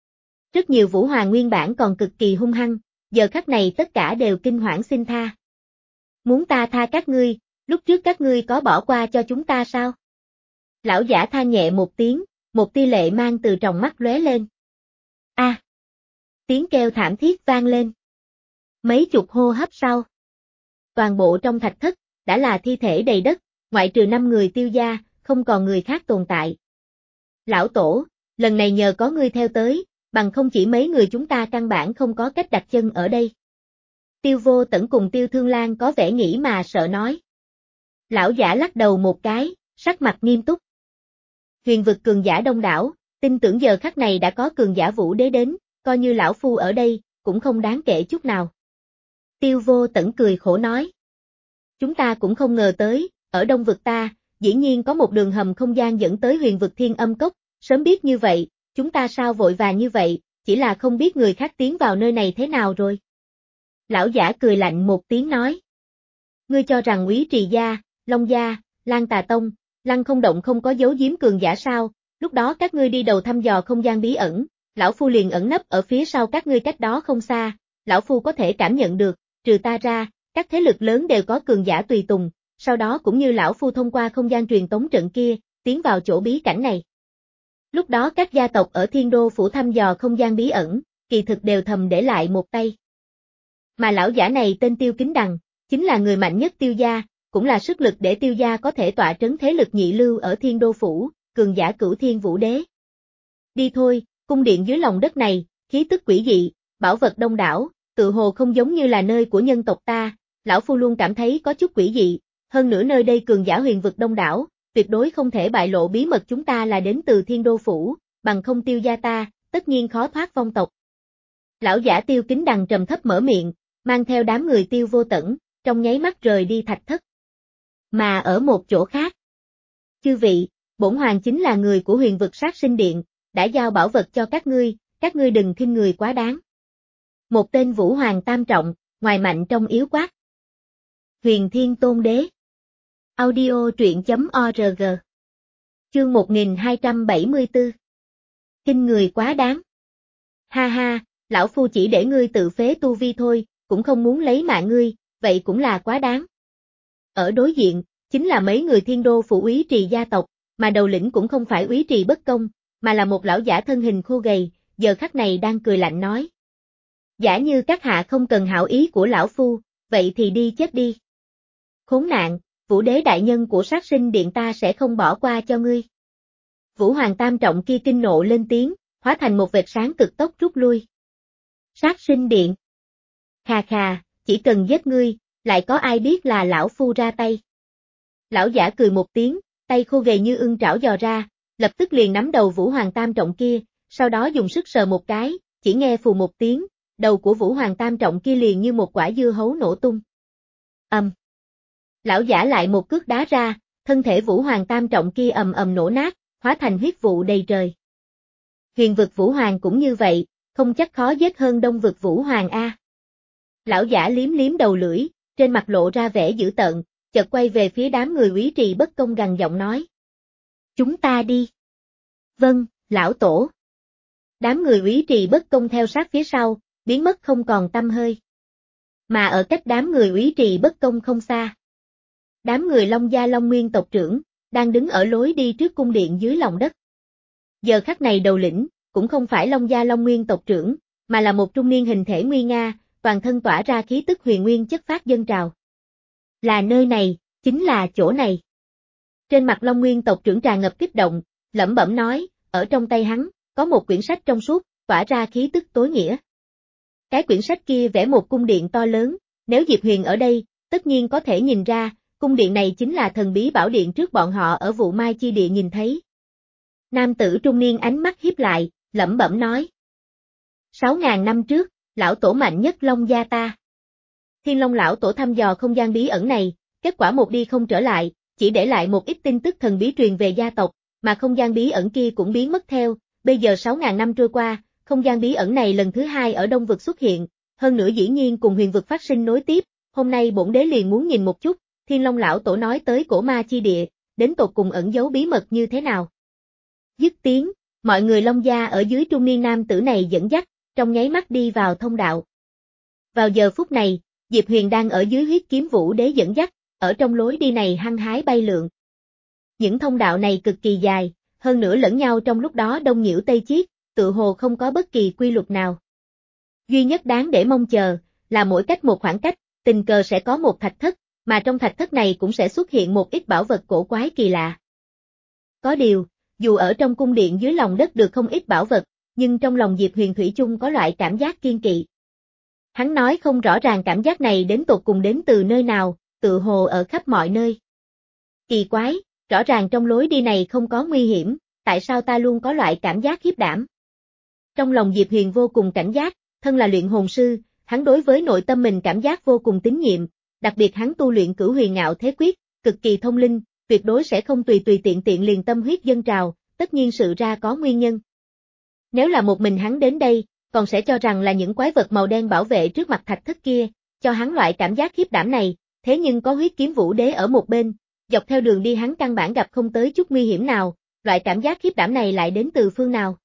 Rất nhiều Vũ Hoàng nguyên bản còn cực kỳ hung hăng, giờ khắc này tất cả đều kinh hoảng xin tha. Muốn ta tha các ngươi, lúc trước các ngươi có bỏ qua cho chúng ta sao? Lão giả than nhẹ một tiếng, một tia lệ mang từ tròng mắt lóe lên. A! À, tiếng kêu thảm thiết vang lên. Mấy chục hô hấp sau. Toàn bộ trong thạch thất, đã là thi thể đầy đất, ngoại trừ năm người Tiêu gia, không còn người khác tồn tại. Lão Tổ, lần này nhờ có ngươi theo tới, bằng không chỉ mấy người chúng ta căn bản không có cách đặt chân ở đây. Tiêu Vô Tẩn cùng Tiêu Thương Lan có vẻ nghĩ mà sợ nói. Lão giả lắc đầu một cái, sắc mặt nghiêm túc. Huyền vực cường giả đông đảo, tin tưởng giờ khắc này đã có cường giả Vũ Đế đến, coi như lão phu ở đây, cũng không đáng kể chút nào. Tiêu Vô Tẩn cười khổ nói. Chúng ta cũng không ngờ tới, ở đông vực ta, dĩ nhiên có một đường hầm không gian dẫn tới huyền vực Thiên Âm Cốc, sớm biết như vậy, chúng ta sao vội vàng như vậy, chỉ là không biết người khác tiến vào nơi này thế nào rồi. Lão giả cười lạnh một tiếng nói. Ngươi cho rằng Úy Trì Gia, Long Gia, Lan Tà Tông, Lăng Không Động không có giấu giếm cường giả sao, lúc đó các ngươi đi đầu thăm dò không gian bí ẩn, lão phu liền ẩn nấp ở phía sau các ngươi cách đó không xa, lão phu có thể cảm nhận được, trừ ta ra, các thế lực lớn đều có cường giả tùy tùng, sau đó cũng như lão phu thông qua không gian truyền tống trận kia, tiến vào chỗ bí cảnh này. Lúc đó các gia tộc ở Thiên Đô Phủ thăm dò không gian bí ẩn, kỳ thực đều thầm để lại một tay. Mà lão giả này tên Tiêu Kính Đằng, chính là người mạnh nhất Tiêu gia, cũng là sức lực để Tiêu gia có thể tọa trấn thế lực nhị lưu ở Thiên Đô Phủ, cường giả Cửu Thiên Vũ Đế. Đi thôi, cung điện dưới lòng đất này, khí tức quỷ dị, bảo vật đông đảo, tự hồ không giống như là nơi của nhân tộc ta, lão phu luôn cảm thấy có chút quỷ dị, hơn nữa nơi đây cường giả huyền vực đông đảo, tuyệt đối không thể bại lộ bí mật chúng ta là đến từ Thiên Đô Phủ, bằng không Tiêu gia ta, tất nhiên khó thoát vong tộc. Lão giả Tiêu Kính Đằng trầm thấp mở miệng, mang theo đám người Tiêu Vô Tẩn, trong nháy mắt rời đi thạch thất. Mà ở một chỗ khác. Chư vị, bổn hoàng chính là người của huyền vực sát sinh điện, đã giao bảo vật cho các ngươi, các ngươi đừng khinh người quá đáng. Một tên Vũ Hoàng tam trọng, ngoài mạnh trong yếu quát. Huyền Thiên Tôn Đế. Audio truyện chấm org. Chương một nghìn hai trăm bảy mươi tư. Khinh người quá đáng. Ha ha, lão phu chỉ để ngươi tự phế tu vi thôi, cũng không muốn lấy mạng ngươi, vậy cũng là quá đáng. Ở đối diện, chính là mấy người Thiên Đô Phủ Úy Trì gia tộc, mà đầu lĩnh cũng không phải Úy Trì Bất Công, mà là một lão giả thân hình khô gầy, giờ khắc này đang cười lạnh nói. Giả như các hạ không cần hảo ý của lão phu, vậy thì đi chết đi. Khốn nạn, Vũ Đế đại nhân của sát sinh điện ta sẽ không bỏ qua cho ngươi. Vũ Hoàng tam trọng kia kinh nộ lên tiếng, hóa thành một vệt sáng cực tốc rút lui. Sát sinh điện. Khà khà, chỉ cần giết ngươi, lại có ai biết là lão phu ra tay. Lão giả cười một tiếng, tay khô gầy như ưng trảo dò ra, lập tức liền nắm đầu Vũ Hoàng tam trọng kia, sau đó dùng sức sờ một cái, chỉ nghe phù một tiếng, đầu của Vũ Hoàng tam trọng kia liền như một quả dưa hấu nổ tung. Ầm. Um. Lão giả lại một cước đá ra, thân thể Vũ Hoàng tam trọng kia ầm ầm nổ nát, hóa thành huyết vụ đầy trời. Huyền vực Vũ Hoàng cũng như vậy, không chắc khó giết hơn Đông vực Vũ Hoàng a. Lão giả liếm liếm đầu lưỡi, trên mặt lộ ra vẻ dữ tợn, chợt quay về phía đám người Úy Trì Bất Công gằn giọng nói. Chúng ta đi. Vâng, lão tổ. Đám người Úy Trì Bất Công theo sát phía sau, biến mất không còn tăm hơi. Mà ở cách đám người Úy Trì Bất Công không xa. Đám người Long Gia Long Nguyên tộc trưởng, đang đứng ở lối đi trước cung điện dưới lòng đất. Giờ khắc này đầu lĩnh, cũng không phải Long Gia Long Nguyên tộc trưởng, mà là một trung niên hình thể nguy nga, toàn thân tỏa ra khí tức huyền nguyên chất phát dâng trào. Là nơi này, chính là chỗ này. Trên mặt Long Nguyên tộc trưởng tràn ngập kích động, lẩm bẩm nói, ở trong tay hắn, có một quyển sách trong suốt, tỏa ra khí tức tối nghĩa. Cái quyển sách kia vẽ một cung điện to lớn, nếu Diệp Huyền ở đây, tất nhiên có thể nhìn ra, cung điện này chính là thần bí bảo điện trước bọn họ ở Vụ Mai Chi Địa nhìn thấy. Nam tử trung niên ánh mắt hiếp lại, lẩm bẩm nói. Sáu ngàn năm trước, lão tổ mạnh nhất Long gia ta. Thiên Long lão tổ thăm dò không gian bí ẩn này, kết quả một đi không trở lại, chỉ để lại một ít tin tức thần bí truyền về gia tộc, mà không gian bí ẩn kia cũng biến mất theo, bây giờ sáu ngàn năm trôi qua, không gian bí ẩn này lần thứ hai ở Đông vực xuất hiện, hơn nữa dĩ nhiên cùng huyền vực phát sinh nối tiếp, hôm nay bổn đế liền muốn nhìn một chút, Thiên Long lão tổ nói tới cổ ma chi địa, đến tột cùng ẩn giấu bí mật như thế nào. Dứt tiếng, mọi người Long gia ở dưới trung niên nam tử này dẫn dắt, trong nháy mắt đi vào thông đạo. Vào giờ phút này, Diệp Huyền đang ở dưới huyết kiếm vũ đế dẫn dắt, ở trong lối đi này hăng hái bay lượn. Những thông đạo này cực kỳ dài, hơn nữa lẫn nhau trong lúc đó đông nhiễu tây chiết, tự hồ không có bất kỳ quy luật nào. Duy nhất đáng để mong chờ, là mỗi cách một khoảng cách, tình cờ sẽ có một thạch thất, mà trong thạch thất này cũng sẽ xuất hiện một ít bảo vật cổ quái kỳ lạ. Có điều, dù ở trong cung điện dưới lòng đất được không ít bảo vật, nhưng trong lòng Diệp Huyền thủy chung có loại cảm giác kiên kỵ. Hắn nói không rõ ràng cảm giác này đến tột cùng đến từ nơi nào, tự hồ ở khắp mọi nơi. Kỳ quái, rõ ràng trong lối đi này không có nguy hiểm, tại sao ta luôn có loại cảm giác khiếp đảm? Trong lòng Diệp Huyền vô cùng cảnh giác, thân là luyện hồn sư, hắn đối với nội tâm mình cảm giác vô cùng tín nhiệm, đặc biệt hắn tu luyện Cửu Huyền Ngạo Thế Quyết, cực kỳ thông linh, tuyệt đối sẽ không tùy tùy tiện tiện liền tâm huyết dâng trào, tất nhiên sự ra có nguyên nhân. Nếu là một mình hắn đến đây, còn sẽ cho rằng là những quái vật màu đen bảo vệ trước mặt thạch thất kia, cho hắn loại cảm giác khiếp đảm này, thế nhưng có huyết kiếm vũ đế ở một bên, dọc theo đường đi hắn căn bản gặp không tới chút nguy hiểm nào, loại cảm giác khiếp đảm này lại đến từ phương nào.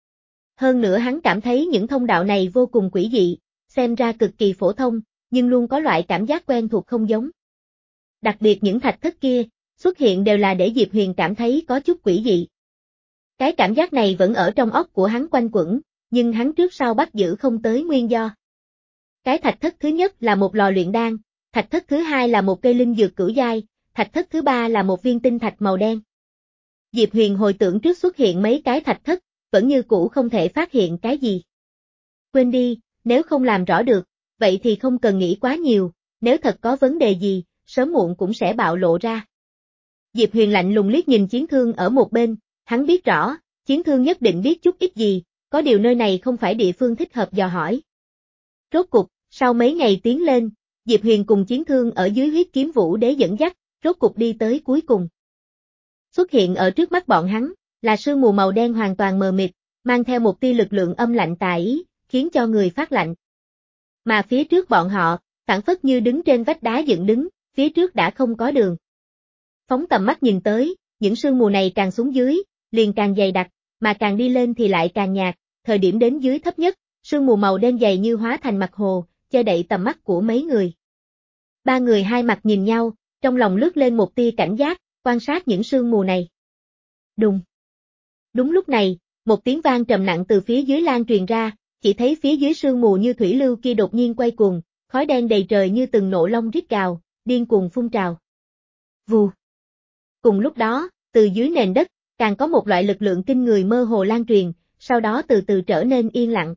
Hơn nữa hắn cảm thấy những thông đạo này vô cùng quỷ dị, xem ra cực kỳ phổ thông, nhưng luôn có loại cảm giác quen thuộc không giống. Đặc biệt những thạch thất kia, xuất hiện đều là để Diệp Huyền cảm thấy có chút quỷ dị. Cái cảm giác này vẫn ở trong óc của hắn quanh quẩn, nhưng hắn trước sau bắt giữ không tới nguyên do. Cái thạch thất thứ nhất là một lò luyện đan, thạch thất thứ hai là một cây linh dược cửu giai, thạch thất thứ ba là một viên tinh thạch màu đen. Diệp Huyền hồi tưởng trước xuất hiện mấy cái thạch thất, vẫn như cũ không thể phát hiện cái gì. Quên đi, nếu không làm rõ được, vậy thì không cần nghĩ quá nhiều, nếu thật có vấn đề gì, sớm muộn cũng sẽ bạo lộ ra. Diệp Huyền lạnh lùng liếc nhìn Chiến Thương ở một bên, hắn biết rõ, Chiến Thương nhất định biết chút ít gì, có điều nơi này không phải địa phương thích hợp dò hỏi. Rốt cục, sau mấy ngày tiến lên, Diệp Huyền cùng Chiến Thương ở dưới huyết kiếm vũ đế dẫn dắt, rốt cục đi tới cuối cùng. Xuất hiện ở trước mắt bọn hắn, là sương mù màu đen hoàn toàn mờ mịt, mang theo một tia lực lượng âm lạnh tà ý, khiến cho người phát lạnh. Mà phía trước bọn họ, phảng phất như đứng trên vách đá dựng đứng, phía trước đã không có đường. Phóng tầm mắt nhìn tới, những sương mù này càng xuống dưới, liền càng dày đặc, mà càng đi lên thì lại càng nhạt, thời điểm đến dưới thấp nhất, sương mù màu đen dày như hóa thành mặt hồ, che đậy tầm mắt của mấy người. Ba người hai mặt nhìn nhau, trong lòng lướt lên một tia cảnh giác, quan sát những sương mù này. Đùng. Đúng lúc này, một tiếng vang trầm nặng từ phía dưới lan truyền ra, chỉ thấy phía dưới sương mù như thủy lưu kia đột nhiên quay cuồng, khói đen đầy trời như từng nộ long rít gào, điên cuồng phun trào. Vù. Cùng lúc đó, từ dưới nền đất, càng có một loại lực lượng kinh người mơ hồ lan truyền, sau đó từ từ trở nên yên lặng.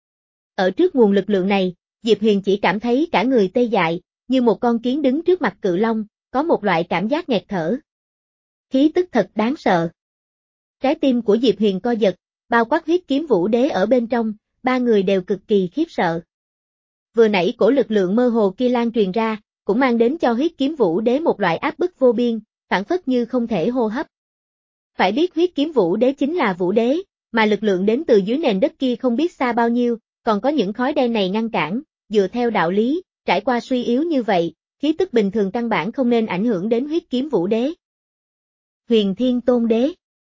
Ở trước nguồn lực lượng này, Diệp Huyền chỉ cảm thấy cả người tê dại, như một con kiến đứng trước mặt cự long, có một loại cảm giác nghẹt thở. Khí tức thật đáng sợ. Trái tim của Diệp Huyền co giật, bao quát huyết kiếm vũ đế ở bên trong, ba người đều cực kỳ khiếp sợ. Vừa nãy cổ lực lượng mơ hồ kia lan truyền ra, cũng mang đến cho huyết kiếm vũ đế một loại áp bức vô biên, phản phất như không thể hô hấp. Phải biết huyết kiếm vũ đế chính là vũ đế, mà lực lượng đến từ dưới nền đất kia không biết xa bao nhiêu, còn có những khói đen này ngăn cản, dựa theo đạo lý, trải qua suy yếu như vậy, khí tức bình thường căn bản không nên ảnh hưởng đến huyết kiếm vũ đế. Huyền Thiên Tôn Đế.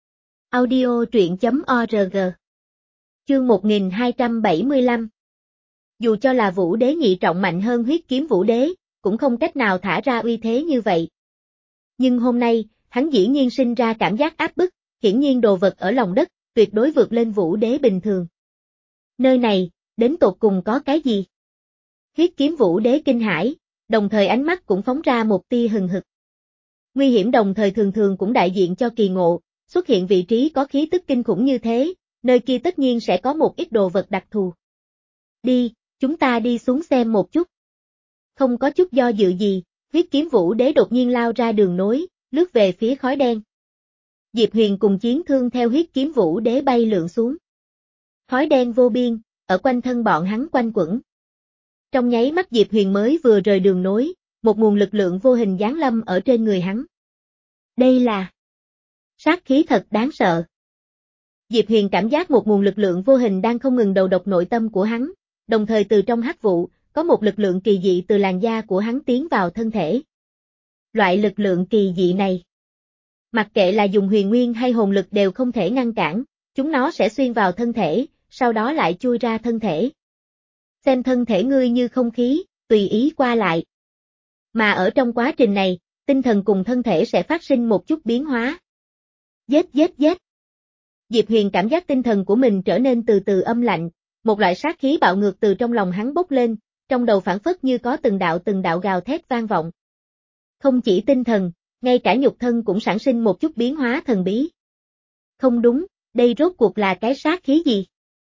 Audio truyện chấm org. Chương một nghìn hai trăm bảy mươi lăm. Dù cho là vũ đế nhị trọng mạnh hơn huyết kiếm vũ đế, cũng không cách nào thả ra uy thế như vậy. Nhưng hôm nay, hắn dĩ nhiên sinh ra cảm giác áp bức, hiển nhiên đồ vật ở lòng đất, tuyệt đối vượt lên vũ đế bình thường. Nơi này, đến tột cùng có cái gì? Huyết kiếm vũ đế kinh hãi, đồng thời ánh mắt cũng phóng ra một tia hừng hực. Nguy hiểm đồng thời thường thường cũng đại diện cho kỳ ngộ, xuất hiện vị trí có khí tức kinh khủng như thế, nơi kia tất nhiên sẽ có một ít đồ vật đặc thù. Đi, chúng ta đi xuống xem một chút. Không có chút do dự gì, huyết kiếm vũ đế đột nhiên lao ra đường nối, lướt về phía khói đen. Diệp Huyền cùng chiến thương theo huyết kiếm vũ đế bay lượn xuống. Khói đen vô biên, ở quanh thân bọn hắn quanh quẩn. Trong nháy mắt Diệp Huyền mới vừa rời đường nối, một nguồn lực lượng vô hình giáng lâm ở trên người hắn. Đây là sát khí thật đáng sợ. Diệp Huyền cảm giác một nguồn lực lượng vô hình đang không ngừng đầu độc nội tâm của hắn, đồng thời từ trong hắc vụ, có một lực lượng kỳ dị từ làn da của hắn tiến vào thân thể. Loại lực lượng kỳ dị này, mặc kệ là dùng huyền nguyên hay hồn lực đều không thể ngăn cản, chúng nó sẽ xuyên vào thân thể, sau đó lại chui ra thân thể. Xem thân thể ngươi như không khí, tùy ý qua lại. Mà ở trong quá trình này, tinh thần cùng thân thể sẽ phát sinh một chút biến hóa. Giết giết giết. Diệp Huyền cảm giác tinh thần của mình trở nên từ từ âm lạnh, một loại sát khí bạo ngược từ trong lòng hắn bốc lên, trong đầu phản phất như có từng đạo từng đạo gào thét vang vọng. Không chỉ tinh thần, ngay cả nhục thân cũng sản sinh một chút biến hóa thần bí. Không đúng, đây rốt cuộc là cái sát khí gì?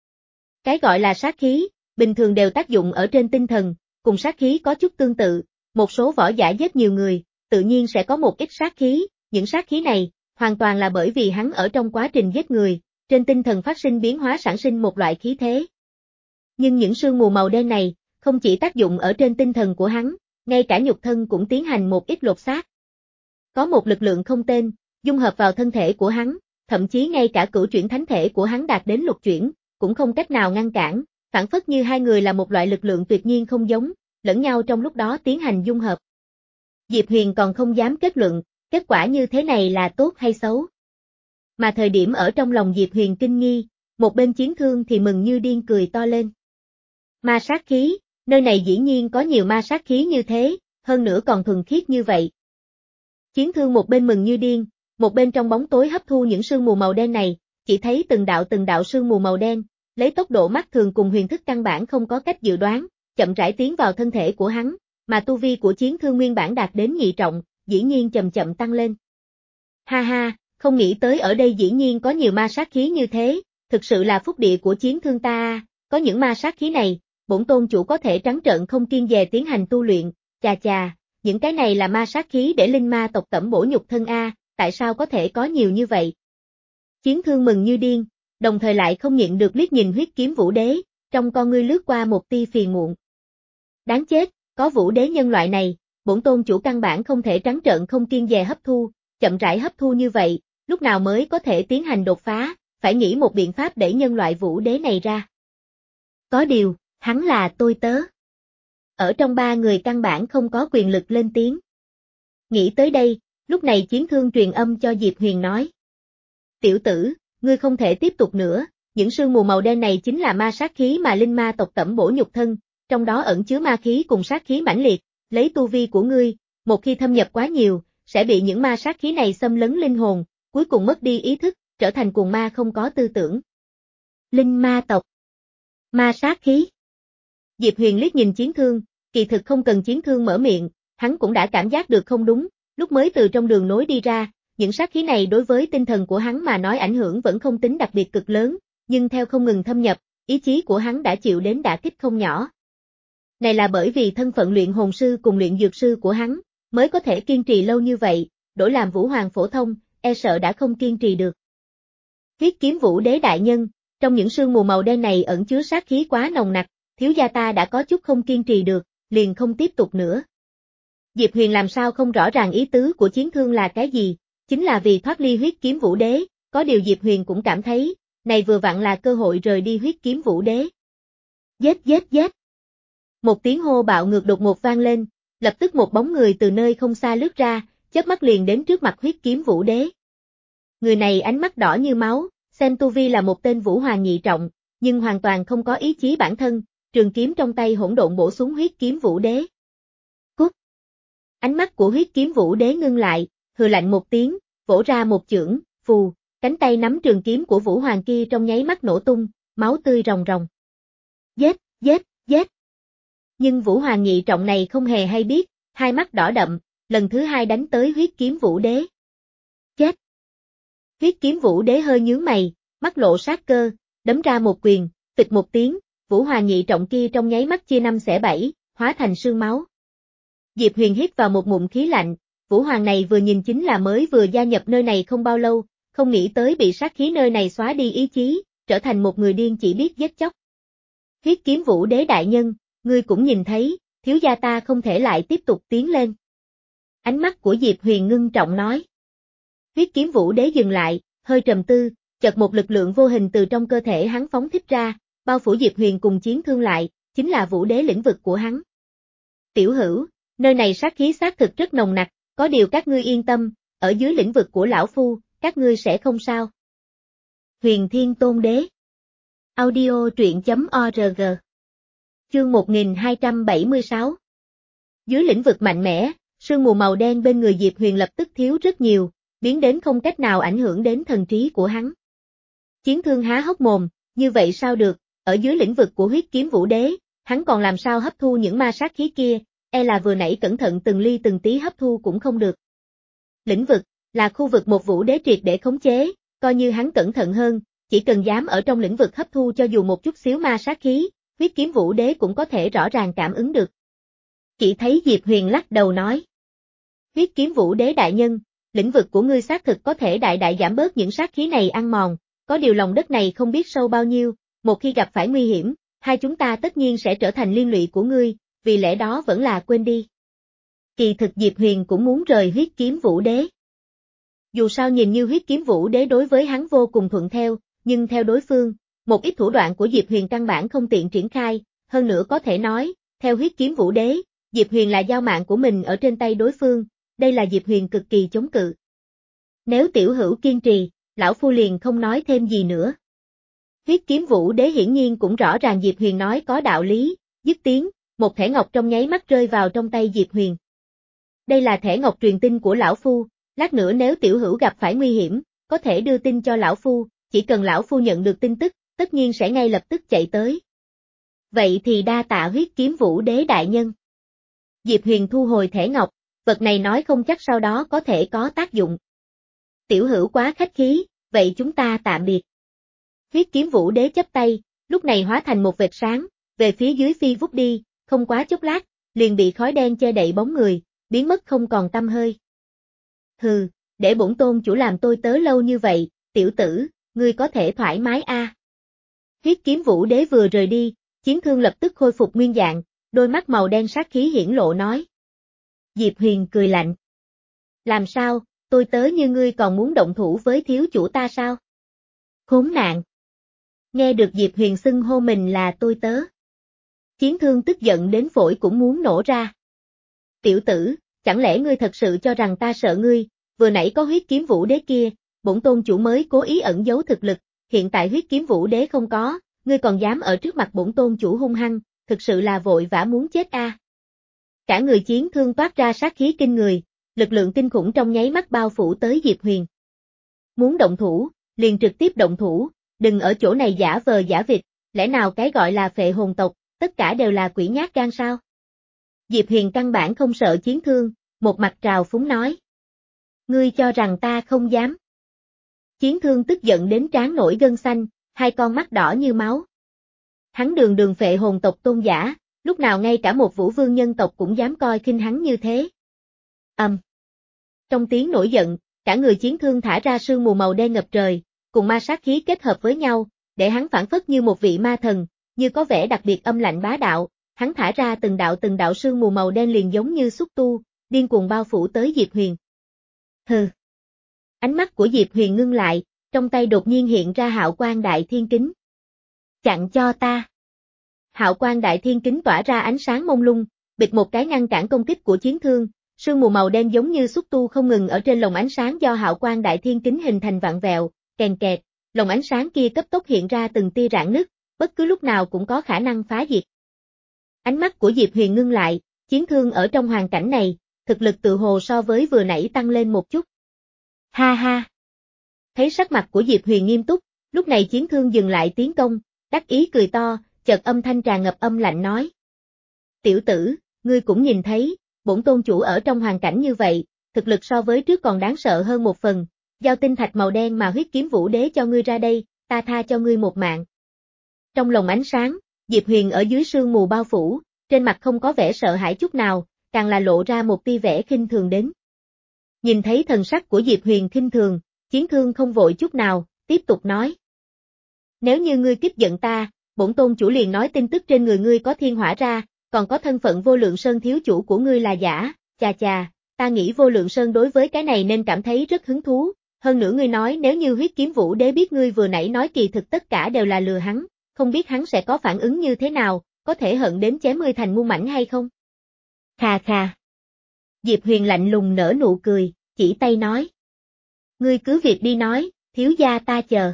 Cái gọi là sát khí, bình thường đều tác dụng ở trên tinh thần, cùng sát khí có chút tương tự, một số võ giả giết nhiều người, tự nhiên sẽ có một ít sát khí, những sát khí này, hoàn toàn là bởi vì hắn ở trong quá trình giết người, trên tinh thần phát sinh biến hóa sản sinh một loại khí thế. Nhưng những sương mù màu đen này, không chỉ tác dụng ở trên tinh thần của hắn, ngay cả nhục thân cũng tiến hành một ít lột xác. Có một lực lượng không tên, dung hợp vào thân thể của hắn, thậm chí ngay cả cửu chuyển thánh thể của hắn đạt đến lục chuyển, cũng không cách nào ngăn cản, phản phất như hai người là một loại lực lượng tuyệt nhiên không giống, lẫn nhau trong lúc đó tiến hành dung hợp. Diệp Huyền còn không dám kết luận, kết quả như thế này là tốt hay xấu. Mà thời điểm ở trong lòng Diệp Huyền kinh nghi, một bên chiến thương thì mừng như điên cười to lên. Ma sát khí, nơi này dĩ nhiên có nhiều ma sát khí như thế, hơn nữa còn thuần khiết như vậy. Chiến thương một bên mừng như điên, một bên trong bóng tối hấp thu những sương mù màu đen này, chỉ thấy từng đạo từng đạo sương mù màu đen, lấy tốc độ mắt thường cùng huyền thức căn bản không có cách dự đoán, chậm rãi tiến vào thân thể của hắn, mà tu vi của chiến thương nguyên bản đạt đến nhị trọng, dĩ nhiên chậm chậm tăng lên. Ha ha, không nghĩ tới ở đây dĩ nhiên có nhiều ma sát khí như thế, thực sự là phúc địa của chiến thương ta, có những ma sát khí này, bổn tôn chủ có thể trắng trợn không kiêng dè tiến hành tu luyện, chà chà, những cái này là ma sát khí để linh ma tộc tẩm bổ nhục thân a, tại sao có thể có nhiều như vậy? Chiến thương mừng như điên, đồng thời lại không nhịn được liếc nhìn huyết kiếm vũ đế, trong con ngươi lướt qua một tia phiền muộn. Đáng chết, có vũ đế nhân loại này, bổn tôn chủ căn bản không thể trắng trợn không kiêng dè hấp thu, chậm rãi hấp thu như vậy, lúc nào mới có thể tiến hành đột phá, phải nghĩ một biện pháp để nhân loại vũ đế này ra. Có điều, hắn là tôi tớ. Ở trong ba người căn bản không có quyền lực lên tiếng. Nghĩ tới đây, lúc này chiến thương truyền âm cho Diệp Huyền nói. Tiểu tử, ngươi không thể tiếp tục nữa, những sương mù màu đen này chính là ma sát khí mà linh ma tộc tẩm bổ nhục thân, trong đó ẩn chứa ma khí cùng sát khí mãnh liệt, lấy tu vi của ngươi, một khi thâm nhập quá nhiều, sẽ bị những ma sát khí này xâm lấn linh hồn, cuối cùng mất đi ý thức, trở thành cuồng ma không có tư tưởng. Linh ma tộc. Ma sát khí. Diệp Huyền liếc nhìn chiến thương, kỳ thực không cần chiến thương mở miệng, hắn cũng đã cảm giác được không đúng, lúc mới từ trong đường nối đi ra, những sát khí này đối với tinh thần của hắn mà nói ảnh hưởng vẫn không tính đặc biệt cực lớn, nhưng theo không ngừng thâm nhập, ý chí của hắn đã chịu đến đả kích không nhỏ. Này là bởi vì thân phận luyện hồn sư cùng luyện dược sư của hắn, mới có thể kiên trì lâu như vậy, đổi làm vũ hoàng phổ thông, e sợ đã không kiên trì được. Huyết kiếm vũ đế đại nhân, trong những sương mù màu đen này ẩn chứa sát khí quá nồng nặc, thiếu gia ta đã có chút không kiên trì được, liền không tiếp tục nữa. Diệp Huyền làm sao không rõ ràng ý tứ của chiến thương là cái gì, chính là vì thoát ly huyết kiếm vũ đế, có điều Diệp Huyền cũng cảm thấy, này vừa vặn là cơ hội rời đi huyết kiếm vũ đế. Giết giết giết! Một tiếng hô bạo ngược đột ngột vang lên, lập tức một bóng người từ nơi không xa lướt ra, chớp mắt liền đến trước mặt huyết kiếm vũ đế. Người này ánh mắt đỏ như máu, xem tu vi là một tên vũ hoàng nhị trọng, nhưng hoàn toàn không có ý chí bản thân, trường kiếm trong tay hỗn độn bổ xuống huyết kiếm vũ đế. Cút! Ánh mắt của huyết kiếm vũ đế ngưng lại, hừ lạnh một tiếng, vỗ ra một chưởng, phù, cánh tay nắm trường kiếm của vũ hoàng kia trong nháy mắt nổ tung, máu tươi ròng ròng. Giết, giết, giết! Nhưng vũ hoàng nhị trọng này không hề hay biết, hai mắt đỏ đậm, lần thứ hai đánh tới huyết kiếm vũ đế. Chết! Huyết kiếm vũ đế hơi nhướng mày, mắt lộ sát cơ, đấm ra một quyền, phịch một tiếng, vũ hoàng nhị trọng kia trong nháy mắt chia năm xẻ bảy, hóa thành sương máu. Diệp Huyền hít vào một ngụm khí lạnh, vũ hoàng này vừa nhìn chính là mới vừa gia nhập nơi này không bao lâu, không nghĩ tới bị sát khí nơi này xóa đi ý chí, trở thành một người điên chỉ biết giết chóc. Huyết kiếm vũ đế đại nhân, ngươi cũng nhìn thấy, thiếu gia ta không thể lại tiếp tục tiến lên. Ánh mắt của Diệp Huyền ngưng trọng nói. Huyết kiếm vũ đế dừng lại, hơi trầm tư, chợt một lực lượng vô hình từ trong cơ thể hắn phóng thích ra, bao phủ Diệp Huyền cùng chiến thương lại, chính là vũ đế lĩnh vực của hắn. Tiểu hữu, nơi này sát khí xác thực rất nồng nặc, có điều các ngươi yên tâm, ở dưới lĩnh vực của lão phu, các ngươi sẽ không sao. Huyền Thiên Tôn Đế. Audio truyện chấm org. Chương một nghìn hai trăm bảy mươi sáu. Dưới lĩnh vực mạnh mẽ, sương mù màu đen bên người Diệp Huyền lập tức thiếu rất nhiều, biến đến không cách nào ảnh hưởng đến thần trí của hắn. Chiến thương há hốc mồm, như vậy sao được, ở dưới lĩnh vực của huyết kiếm vũ đế, hắn còn làm sao hấp thu những ma sát khí kia, e là vừa nãy cẩn thận từng ly từng tí hấp thu cũng không được. Lĩnh vực, là khu vực một vũ đế triệt để khống chế, coi như hắn cẩn thận hơn, chỉ cần dám ở trong lĩnh vực hấp thu cho dù một chút xíu ma sát khí, huyết kiếm vũ đế cũng có thể rõ ràng cảm ứng được. Chỉ thấy Diệp Huyền lắc đầu nói. Huyết kiếm vũ đế đại nhân, lĩnh vực của ngươi xác thực có thể đại đại giảm bớt những sát khí này ăn mòn, có điều lòng đất này không biết sâu bao nhiêu, một khi gặp phải nguy hiểm, hai chúng ta tất nhiên sẽ trở thành liên lụy của ngươi, vì lẽ đó vẫn là quên đi. Kỳ thực Diệp Huyền cũng muốn rời huyết kiếm vũ đế. Dù sao nhìn như huyết kiếm vũ đế đối với hắn vô cùng thuận theo, nhưng theo đối phương, một ít thủ đoạn của Diệp Huyền căn bản không tiện triển khai, hơn nữa có thể nói, theo huyết kiếm vũ đế, Diệp Huyền là giao mạng của mình ở trên tay đối phương, đây là Diệp Huyền cực kỳ chống cự. Nếu tiểu hữu kiên trì, lão phu liền không nói thêm gì nữa. Huyết kiếm vũ đế hiển nhiên cũng rõ ràng Diệp Huyền nói có đạo lý, dứt tiếng, một thẻ ngọc trong nháy mắt rơi vào trong tay Diệp Huyền. Đây là thẻ ngọc truyền tin của lão phu, lát nữa nếu tiểu hữu gặp phải nguy hiểm, có thể đưa tin cho lão phu, chỉ cần lão phu nhận được tin tức, tất nhiên sẽ ngay lập tức chạy tới. Vậy thì đa tạ huyết kiếm vũ đế đại nhân. Diệp Huyền thu hồi thẻ ngọc, vật này nói không chắc sau đó có thể có tác dụng. Tiểu hữu quá khách khí, vậy chúng ta tạm biệt. Huyết kiếm vũ đế chắp tay, lúc này hóa thành một vệt sáng, về phía dưới phi vút đi, không quá chốc lát, liền bị khói đen che đậy bóng người, biến mất không còn tăm hơi. Hừ, để bổn tôn chủ làm tôi tớ lâu như vậy, tiểu tử, ngươi có thể thoải mái a. À. Huyết kiếm vũ đế vừa rời đi, chiến thương lập tức khôi phục nguyên dạng, đôi mắt màu đen sát khí hiển lộ nói. Diệp Huyền cười lạnh. Làm sao, tôi tớ như ngươi còn muốn động thủ với thiếu chủ ta sao? Khốn nạn. Nghe được Diệp Huyền xưng hô mình là tôi tớ. Chiến thương tức giận đến phổi cũng muốn nổ ra. Tiểu tử, chẳng lẽ ngươi thật sự cho rằng ta sợ ngươi, vừa nãy có huyết kiếm vũ đế kia, bổn tôn chủ mới cố ý ẩn giấu thực lực, hiện tại huyết kiếm vũ đế không có, ngươi còn dám ở trước mặt bổn tôn chủ hung hăng, thực sự là vội vã muốn chết a. À. Cả người chiến thương toát ra sát khí kinh người, lực lượng kinh khủng trong nháy mắt bao phủ tới Diệp Huyền. Muốn động thủ, liền trực tiếp động thủ, đừng ở chỗ này giả vờ giả vịt, lẽ nào cái gọi là phệ hồn tộc, tất cả đều là quỷ nhát gan sao? Diệp Huyền căn bản không sợ chiến thương, một mặt trào phúng nói. Ngươi cho rằng ta không dám. Chiến thương tức giận đến trán nổi gân xanh, hai con mắt đỏ như máu. Hắn đường đường phệ hồn tộc tôn giả, lúc nào ngay cả một vũ vương nhân tộc cũng dám coi khinh hắn như thế. Ầm. Um. Trong tiếng nổi giận, cả người chiến thương thả ra sương mù màu đen ngập trời, cùng ma sát khí kết hợp với nhau, để hắn phản phất như một vị ma thần, như có vẻ đặc biệt âm lạnh bá đạo, hắn thả ra từng đạo từng đạo sương mù màu đen liền giống như xúc tu, điên cuồng bao phủ tới Diệp Huyền. Hừ. Ánh mắt của Diệp Huyền ngưng lại, trong tay đột nhiên hiện ra Hạo Quang Đại Thiên Kính. Chặn cho ta. Hạo Quang Đại Thiên Kính tỏa ra ánh sáng mông lung, bịch một cái ngăn cản công kích của chiến thương, sương mù màu đen giống như xúc tu không ngừng ở trên lồng ánh sáng do Hạo Quang Đại Thiên Kính hình thành vặn vẹo, kèn kẹt, lồng ánh sáng kia cấp tốc hiện ra từng tia rạn nứt, bất cứ lúc nào cũng có khả năng phá diệt. Ánh mắt của Diệp Huyền ngưng lại, chiến thương ở trong hoàn cảnh này, thực lực tự hồ so với vừa nãy tăng lên một chút. Ha ha. Thấy sắc mặt của Diệp Huyền nghiêm túc, lúc này chiến thương dừng lại tiến công, đắc ý cười to, chợt âm thanh tràn ngập âm lạnh nói. Tiểu tử, ngươi cũng nhìn thấy, bổn tôn chủ ở trong hoàn cảnh như vậy, thực lực so với trước còn đáng sợ hơn một phần, giao tinh thạch màu đen mà huyết kiếm vũ đế cho ngươi ra đây, ta tha cho ngươi một mạng. Trong lồng ánh sáng, Diệp Huyền ở dưới sương mù bao phủ, trên mặt không có vẻ sợ hãi chút nào, càng là lộ ra một tia vẻ khinh thường đến. Nhìn thấy thần sắc của Diệp Huyền khinh thường, chiến thương không vội chút nào, tiếp tục nói. Nếu như ngươi kích giận ta, bổn tôn chủ liền nói tin tức trên người ngươi có thiên hỏa ra, còn có thân phận Vô Lượng Sơn thiếu chủ của ngươi là giả, chà chà, ta nghĩ Vô Lượng Sơn đối với cái này nên cảm thấy rất hứng thú, hơn nữa ngươi nói nếu như huyết kiếm vũ đế biết ngươi vừa nãy nói kỳ thực tất cả đều là lừa hắn, không biết hắn sẽ có phản ứng như thế nào, có thể hận đến chém ngươi thành muôn mảnh hay không? Khà khà. Diệp Huyền lạnh lùng nở nụ cười, chỉ tay nói. Ngươi cứ việc đi nói, thiếu gia ta chờ.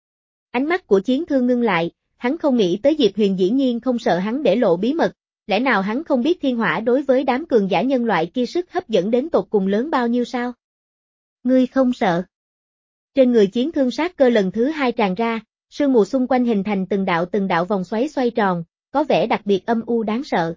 Ánh mắt của chiến thương ngưng lại, hắn không nghĩ tới Diệp Huyền dĩ nhiên không sợ hắn để lộ bí mật, lẽ nào hắn không biết thiên hỏa đối với đám cường giả nhân loại kia sức hấp dẫn đến tột cùng lớn bao nhiêu sao? Ngươi không sợ. Trên người chiến thương sát cơ lần thứ hai tràn ra, sương mù xung quanh hình thành từng đạo từng đạo vòng xoáy xoay tròn, có vẻ đặc biệt âm u đáng sợ.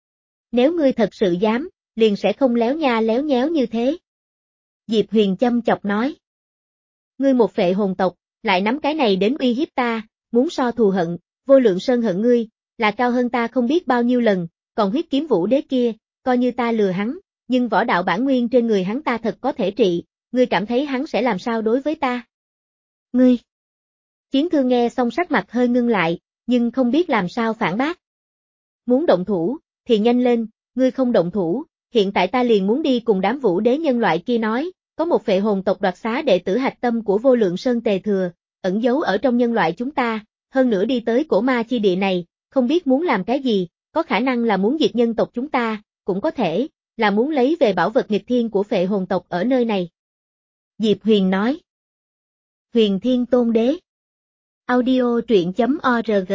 Nếu ngươi thật sự dám, liền sẽ không léo nha léo nhéo như thế. Diệp Huyền châm chọc nói. Ngươi một phệ hồn tộc, lại nắm cái này đến uy hiếp ta, muốn so thù hận, Vô Lượng Sơn hận ngươi, là cao hơn ta không biết bao nhiêu lần, còn huyết kiếm vũ đế kia, coi như ta lừa hắn, nhưng võ đạo bản nguyên trên người hắn ta thật có thể trị, ngươi cảm thấy hắn sẽ làm sao đối với ta? Ngươi! Chiến thương nghe xong sắc mặt hơi ngưng lại, nhưng không biết làm sao phản bác. Muốn động thủ, thì nhanh lên, ngươi không động thủ, hiện tại ta liền muốn đi cùng đám vũ đế nhân loại kia nói, có một phệ hồn tộc đoạt xá đệ tử hạch tâm của Vô Lượng Sơn Tề Thừa, ẩn giấu ở trong nhân loại chúng ta, hơn nữa đi tới cổ ma chi địa này, không biết muốn làm cái gì, có khả năng là muốn diệt nhân tộc chúng ta, cũng có thể, là muốn lấy về bảo vật nghịch thiên của phệ hồn tộc ở nơi này. Diệp Huyền nói. Huyền Thiên Tôn Đế. Audio truyện chấm org.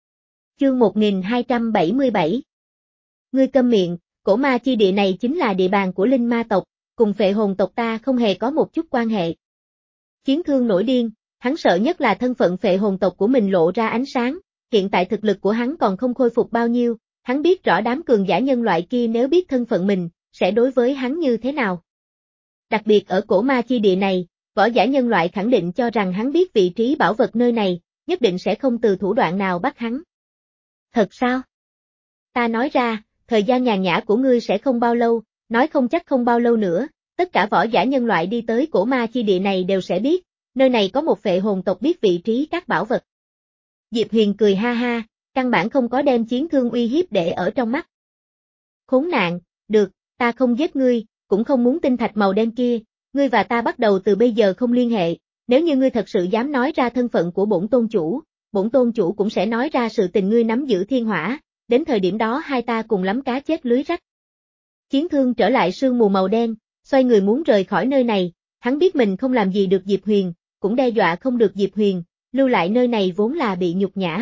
Chương một nghìn hai trăm bảy mươi bảy. Ngươi câm miệng, cổ ma chi địa này chính là địa bàn của linh ma tộc, cùng phệ hồn tộc ta không hề có một chút quan hệ. Chiến thương nổi điên, hắn sợ nhất là thân phận phệ hồn tộc của mình lộ ra ánh sáng, hiện tại thực lực của hắn còn không khôi phục bao nhiêu, hắn biết rõ đám cường giả nhân loại kia nếu biết thân phận mình, sẽ đối với hắn như thế nào. Đặc biệt ở cổ ma chi địa này, võ giả nhân loại khẳng định cho rằng hắn biết vị trí bảo vật nơi này, nhất định sẽ không từ thủ đoạn nào bắt hắn. Thật sao? Ta nói ra, thời gian nhàn nhã của ngươi sẽ không bao lâu, nói không chắc không bao lâu nữa, tất cả võ giả nhân loại đi tới cổ ma chi địa này đều sẽ biết, nơi này có một phệ hồn tộc biết vị trí các bảo vật. Diệp Huyền cười ha ha, căn bản không có đem chiến thương uy hiếp để ở trong mắt. Khốn nạn, được, ta không giết ngươi, cũng không muốn tinh thạch màu đen kia, ngươi và ta bắt đầu từ bây giờ không liên hệ, nếu như ngươi thật sự dám nói ra thân phận của bổn tôn chủ, bổn tôn chủ cũng sẽ nói ra sự tình ngươi nắm giữ thiên hỏa, đến thời điểm đó hai ta cùng lắm cá chết lưới rách. Chiến thương trở lại sương mù màu đen, xoay người muốn rời khỏi nơi này, hắn biết mình không làm gì được Diệp Huyền, cũng đe dọa không được Diệp Huyền, lưu lại nơi này vốn là bị nhục nhã.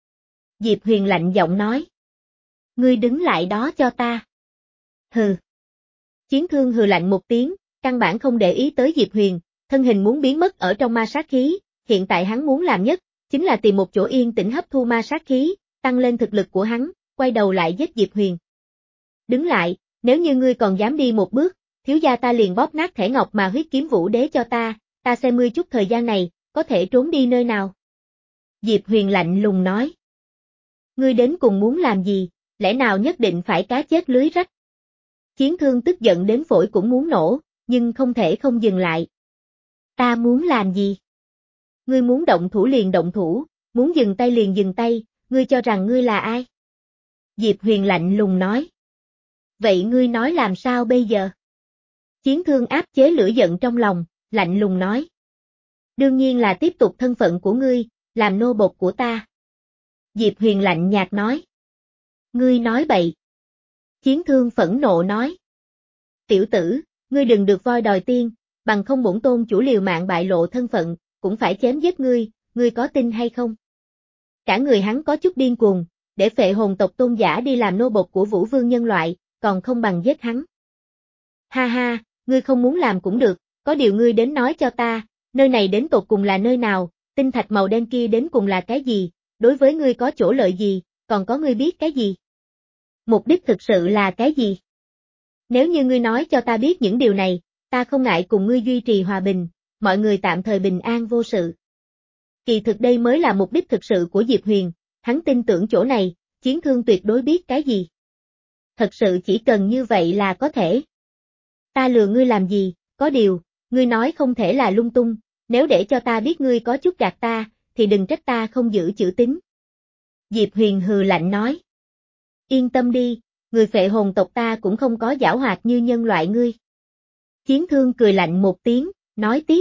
Diệp Huyền lạnh giọng nói. Ngươi đứng lại đó cho ta. Hừ. Chiến thương hừ lạnh một tiếng, căn bản không để ý tới Diệp Huyền, thân hình muốn biến mất ở trong ma sát khí, hiện tại hắn muốn làm nhất, chính là tìm một chỗ yên tĩnh hấp thu ma sát khí, tăng lên thực lực của hắn, quay đầu lại giết Diệp Huyền. Đứng lại, nếu như ngươi còn dám đi một bước, thiếu gia ta liền bóp nát thẻ ngọc mà huyết kiếm vũ đế cho ta, ta xem ngươi chút thời gian này, có thể trốn đi nơi nào. Diệp Huyền lạnh lùng nói. Ngươi đến cùng muốn làm gì, lẽ nào nhất định phải cá chết lưới rách. Chiến thương tức giận đến phổi cũng muốn nổ, nhưng không thể không dừng lại. Ta muốn làm gì? Ngươi muốn động thủ liền động thủ, muốn dừng tay liền dừng tay, ngươi cho rằng ngươi là ai? Diệp Huyền lạnh lùng nói. Vậy ngươi nói làm sao bây giờ? Chiến thương áp chế lửa giận trong lòng, lạnh lùng nói. Đương nhiên là tiếp tục thân phận của ngươi, làm nô bộc của ta. Diệp Huyền lạnh nhạt nói. Ngươi nói bậy. Chiến Thương phẫn nộ nói. Tiểu tử, ngươi đừng được voi đòi tiên, bằng không bổn tôn chủ liều mạng bại lộ thân phận, cũng phải chém giết ngươi, ngươi có tin hay không? Cả người hắn có chút điên cuồng, để phệ hồn tộc tôn giả đi làm nô bộc của Vũ Vương nhân loại, còn không bằng giết hắn. Ha ha, ngươi không muốn làm cũng được, có điều ngươi đến nói cho ta, nơi này đến tột cùng là nơi nào, tinh thạch màu đen kia đến cùng là cái gì, đối với ngươi có chỗ lợi gì, còn có ngươi biết cái gì? Mục đích thực sự là cái gì? Nếu như ngươi nói cho ta biết những điều này, ta không ngại cùng ngươi duy trì hòa bình, mọi người tạm thời bình an vô sự. Kỳ thực đây mới là mục đích thực sự của Diệp Huyền, hắn tin tưởng chỗ này, Chiến Thương tuyệt đối biết cái gì. Thật sự chỉ cần như vậy là có thể. Ta lừa ngươi làm gì, có điều, ngươi nói không thể là lung tung, nếu để cho ta biết ngươi có chút gạt ta, thì đừng trách ta không giữ chữ tín. Diệp Huyền hừ lạnh nói. Yên tâm đi, người phệ hồn tộc ta cũng không có giảo hoạt như nhân loại ngươi. Chiến Thương cười lạnh một tiếng, nói tiếp.